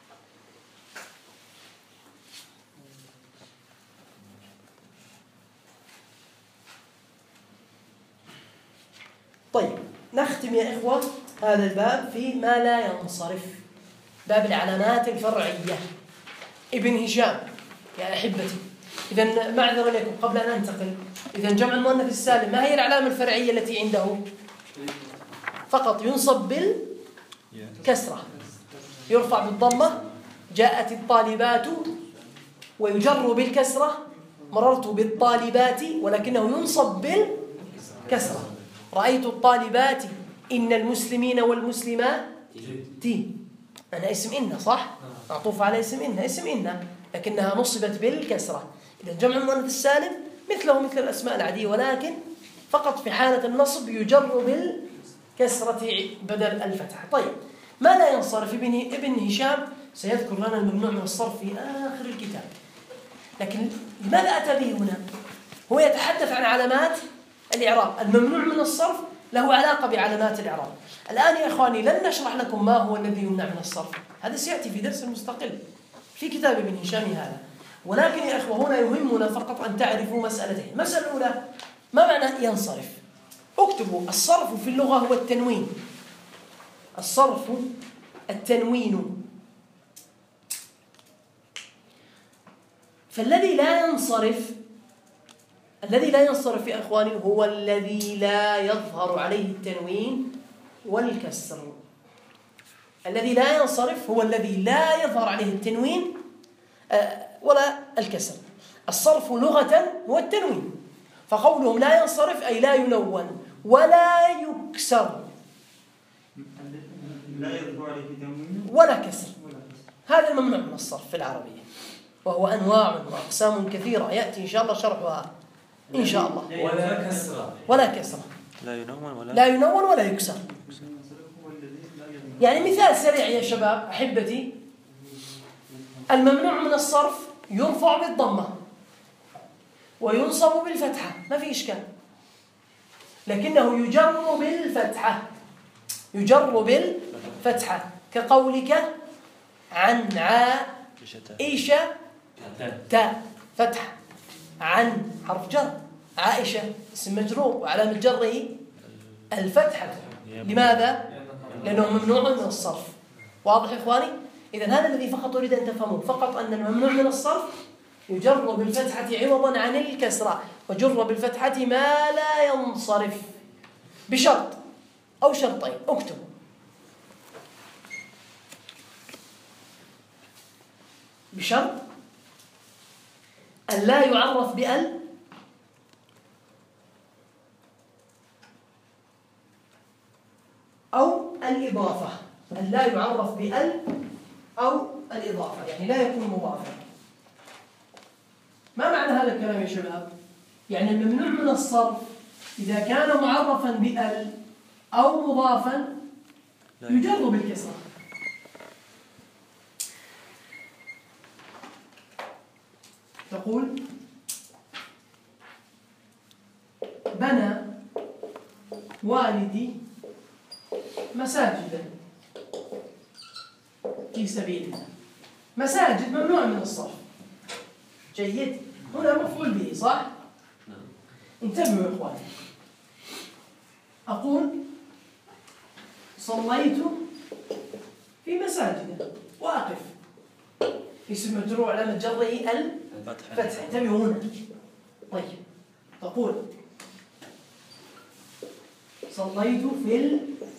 S1: طيب، نختم يا إخوة هذا الباب في ما لا ينصرف، باب العلامات الفرعية. ابن هشام يا أحبتي، إذا معذرة لكم قبل أن أنتقل، إذا جمع المؤنث السالم ما هي العلامة الفرعية التي عنده؟ فقط ينصب بالكسرة، يرفع بالضمة. جاءت الطالبات ويجر بالكسرة. مررت بالطالبات ولكنه ينصب بالكسرة. رأيت الطالبات، إن المسلمين والمسلمات. أنا اسم إن صح؟ معطوف على اسم إن لكنها نصبت بالكسرة. إذا جمع المؤنث السالم مثله مثل الأسماء العادية، ولكن فقط في حالة النصب يجر بالكسرة بدل الفتحة. طيب، ما لا ينصرف؟ ابن هشام سيذكر لنا الممنوع من الصرف في آخر الكتاب، لكن لماذا أتى به هنا؟ هو يتحدث عن علامات الإعراب. الممنوع من الصرف له علاقة بعلامات الإعراب. الآن يا إخواني لن نشرح لكم ما هو الذي يمنع من الصرف، هذا سيأتي في درس مستقل في كتاب ابن هشام هذا، ولكن يا إخوة هنا يهمنا فقط أن تعرفوا مسألتين. المسألة الأولى، ما معنى ينصرف؟ اكتبوا الصرف في اللغة هو التنوين. الصرف التنوين. فالذي لا ينصرف يا إخواني هو الذي لا يظهر عليه التنوين والكسر. الذي لا ينصرف هو الذي لا يظهر عليه التنوين ولا الكسر. الصرف لغة هو التنوين، فقولهم لا ينصرف أي لا ينون ولا يكسر،
S8: لا يظهر عليه تنوين
S1: ولا كسر. هذا الممنوع من الصرف في العربية، وهو أنواع وأقسام كثيرة يأتي إن شاء الله شرحها إن شاء الله.
S6: ولا كسرة.
S1: ولا كسرة.
S2: لا ينون ولا
S1: لا ينون ولا يكسر.
S8: هو الذي لا يضمن.
S1: يعني مثال سريع يا شباب أحبتي، الممنوع من الصرف يرفع بالضمة وينصب بالفتحة، ما في إشكال، لكنه يجر بالفتحة، يجر بالفتحة، كقولك عن عائشة تاء فتحة، عن حرف جر، عائشة اسم مجرور وعلامة جره الفتحة. لماذا؟ لأنه ممنوع من الصرف. واضح يا إخواني؟ إذن هذا الذي فقط أريد أن تفهموه، فقط أن الممنوع من الصرف يجر بالفتحة عوضا عن الكسرة، وجر بالفتحة ما لا ينصرف بشرط أو شرطين. اكتب: بشرط أن لا يعرف بأل، أو الإضافة، أن لا يعرف بأل أو الإضافة، يعني لا يكون مضافا. ما معنى هذا الكلام يا شباب؟ يعني الممنوع من الصرف إذا كان معرفا بأل أو مضافا يجر بالكسرة. تقول: بنى والدي مساجدا في سبيل الله. مساجد ممنوع من الصرف. جيد. هنا مفعول به، صح؟ انتبهوا يا إخواني. أقول: صليت في مساجد، وأقف، اسم مجرور علامة جره الفتح. انتبهوا هنا. طيب، تقول: صليت في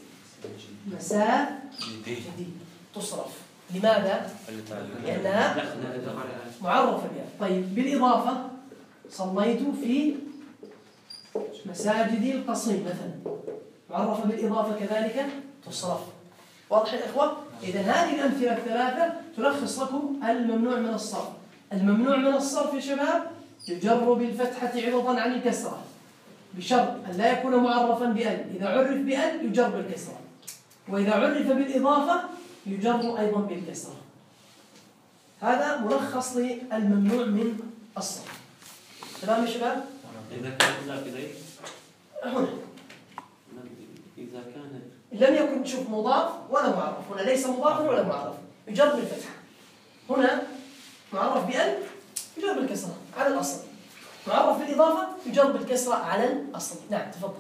S1: المساجد، تصرف. لماذا؟ لأنها معرفة بها. طيب، بالإضافة: صليت في مساجد القصيم مثلا، معرفة بالإضافة كذلك تصرف. واضح يا إخوة؟ إذن هذه الأمثلة الثلاثة تلخص لكم الممنوع من الصرف. الممنوع من الصرف يا شباب يجر بالفتحة عوضا عن الكسرة بشرط أن لا يكون معرفا بأل، إذا عرف بأل يجر بالكسرة، وإذا عرف بالإضافة يجر أيضا بالكسرة. هذا ملخص للممنوع من الصرف. تمام يا شباب؟
S9: إذا كان لا كذلك
S1: هنا
S9: إذا كان
S1: لم يكن شوف مضاف ولا معرف، هنا ليس مضافا ولا معرف، يجر بالفتحة. هنا معرف بأل يجر بالكسرة على الأصل، معرف بالإضافة يجر بالكسرة على الأصل. نعم تفضل.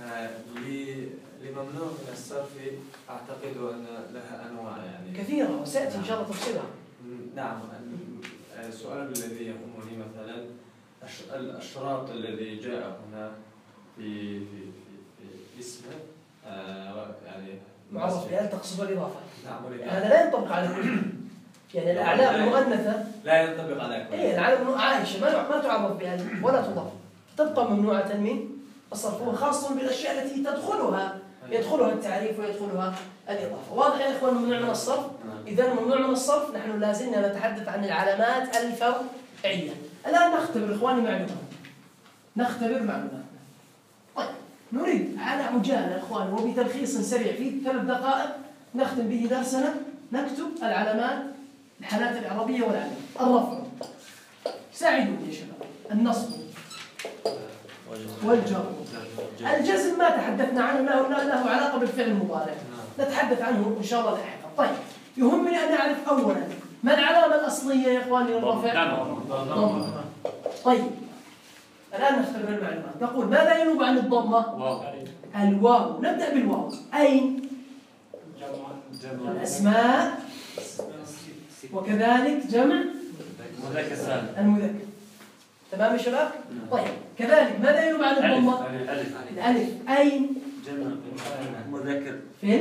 S6: لممنوع من الصرف أعتقد أن لها أنواع يعني
S1: كثيرة، وسيأتي إن شاء الله تفصيلها.
S6: نعم. السؤال الذي يهمني مثلا الشراط الذي جاء هنا في اسمه يعني
S1: معرف بأل تقصد الإضافة.
S6: نعم.
S1: هذا لا ينطبق على كل، يعني الأعلام المؤنثة
S6: لا ينطبق على كل.
S1: إيه، العلم عائشة ما تعرف بأل ولا تضاف، تبقى ممنوعة من الصرف، هو خاص بالأشياء التي يدخلها التعريف ويدخلها الإضافة. واضح يا إخوان ممنوع من الصرف؟ إذا ممنوع من الصرف نحن لازلنا نتحدث عن العلامات الفرعية. الآن نختبر إخواني معلوماتنا. طيب، نريد على عجالة إخواني وبتلخيص سريع في 3 دقائق نختم به درسنا، نكتب العلامات، الحالات الإعرابية والعلامات. الرفع، ساعدوني يا شباب. النصب والجر. الجزم ما تحدثنا عنه، له علاقة بالفعل المضارع، نتحدث عنه إن شاء الله لاحقا. طيب، يهمني أن أعرف أولا ما العلامة الأصلية يا إخواني للرفع؟ ضمة. طيب، الآن نختبر المعلومات. نقول ماذا ينوب عن الضمة؟ الواو. نبدأ بالواو. أين؟ الأسماء، وكذلك جمع المذكر. تمام يا شباب؟ طيب، كذلك ماذا ينوب عن الضمة؟ الألف. أين؟
S9: جمع مذكر
S1: في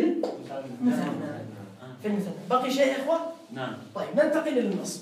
S1: المثنى. بقي شيء يا إخوة؟
S9: نعم.
S1: طيب، ننتقل للنصب.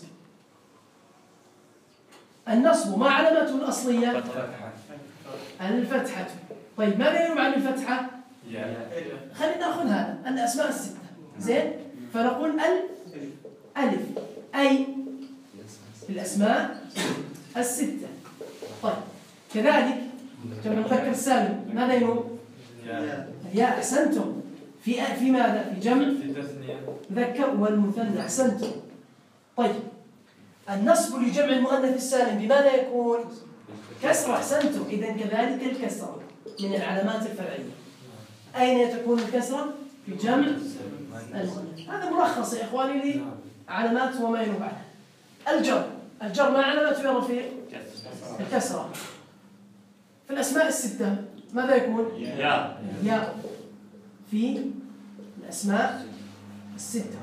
S1: النصب ما علامته الأصلية؟ الفتحة. طيب، ماذا ينوب عن الفتحة؟ خلينا نأخذ هذا الأسماء الستة. زين؟ فنقول ألف. أي؟ الأسماء الستة. طيب، كذلك جمع المذكر السالم ماذا ينوب؟ الياء. أحسنتم. في ماذا؟ في جمع
S7: في تثنية
S1: مذكر والمثنى. أحسنتم. طيب النصب لجمع المؤنث السالم بماذا يكون؟ كسرة. أحسنتم. إذن كذلك الكسرة من العلامات الفرعية. أين تكون الكسرة؟ في جمع المؤنث. هذا ملخص يا إخواني لعلامات وما ينوب عنها. الجر ما علامته يا رفيق؟ الكسرة. في الأسماء الستة ماذا يكون؟ ياء. في الأسماء الستة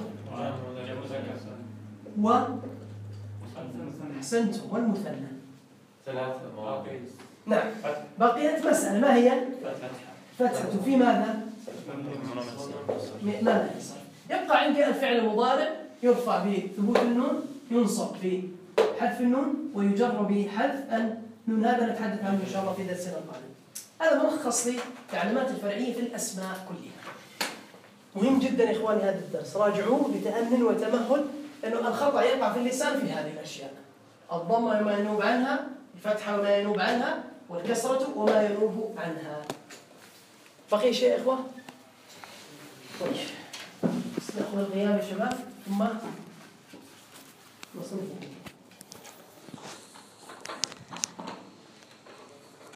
S1: أحسنتم. والمثنى.
S7: ثلاثة مواقع.
S1: نعم. بقيت مسألة ما هي؟ فتحة. في ماذا؟ ماذا يصير؟ يبقى عندي الفعل المضارع يرفع بثبوت النون، ينصب بحذف النون، ويجر بحذف النون. هذا نتحدث عنه إن شاء الله في درسنا القادم. هذا ملخص للعلامات الفرعية في الأسماء كلها. مهم جدا يا إخواني هذا الدرس، راجعوه بتأمل وتمهل، لأنه الخطأ يقع في اللسان في هذه الأشياء: الضمة وما ينوب عنها، الفتحة وما ينوب عنها، والكسرة وما ينوب عنها. بقي شيء يا إخوة؟ طيب نأخذ الغياب يا شباب ثم نصنفه.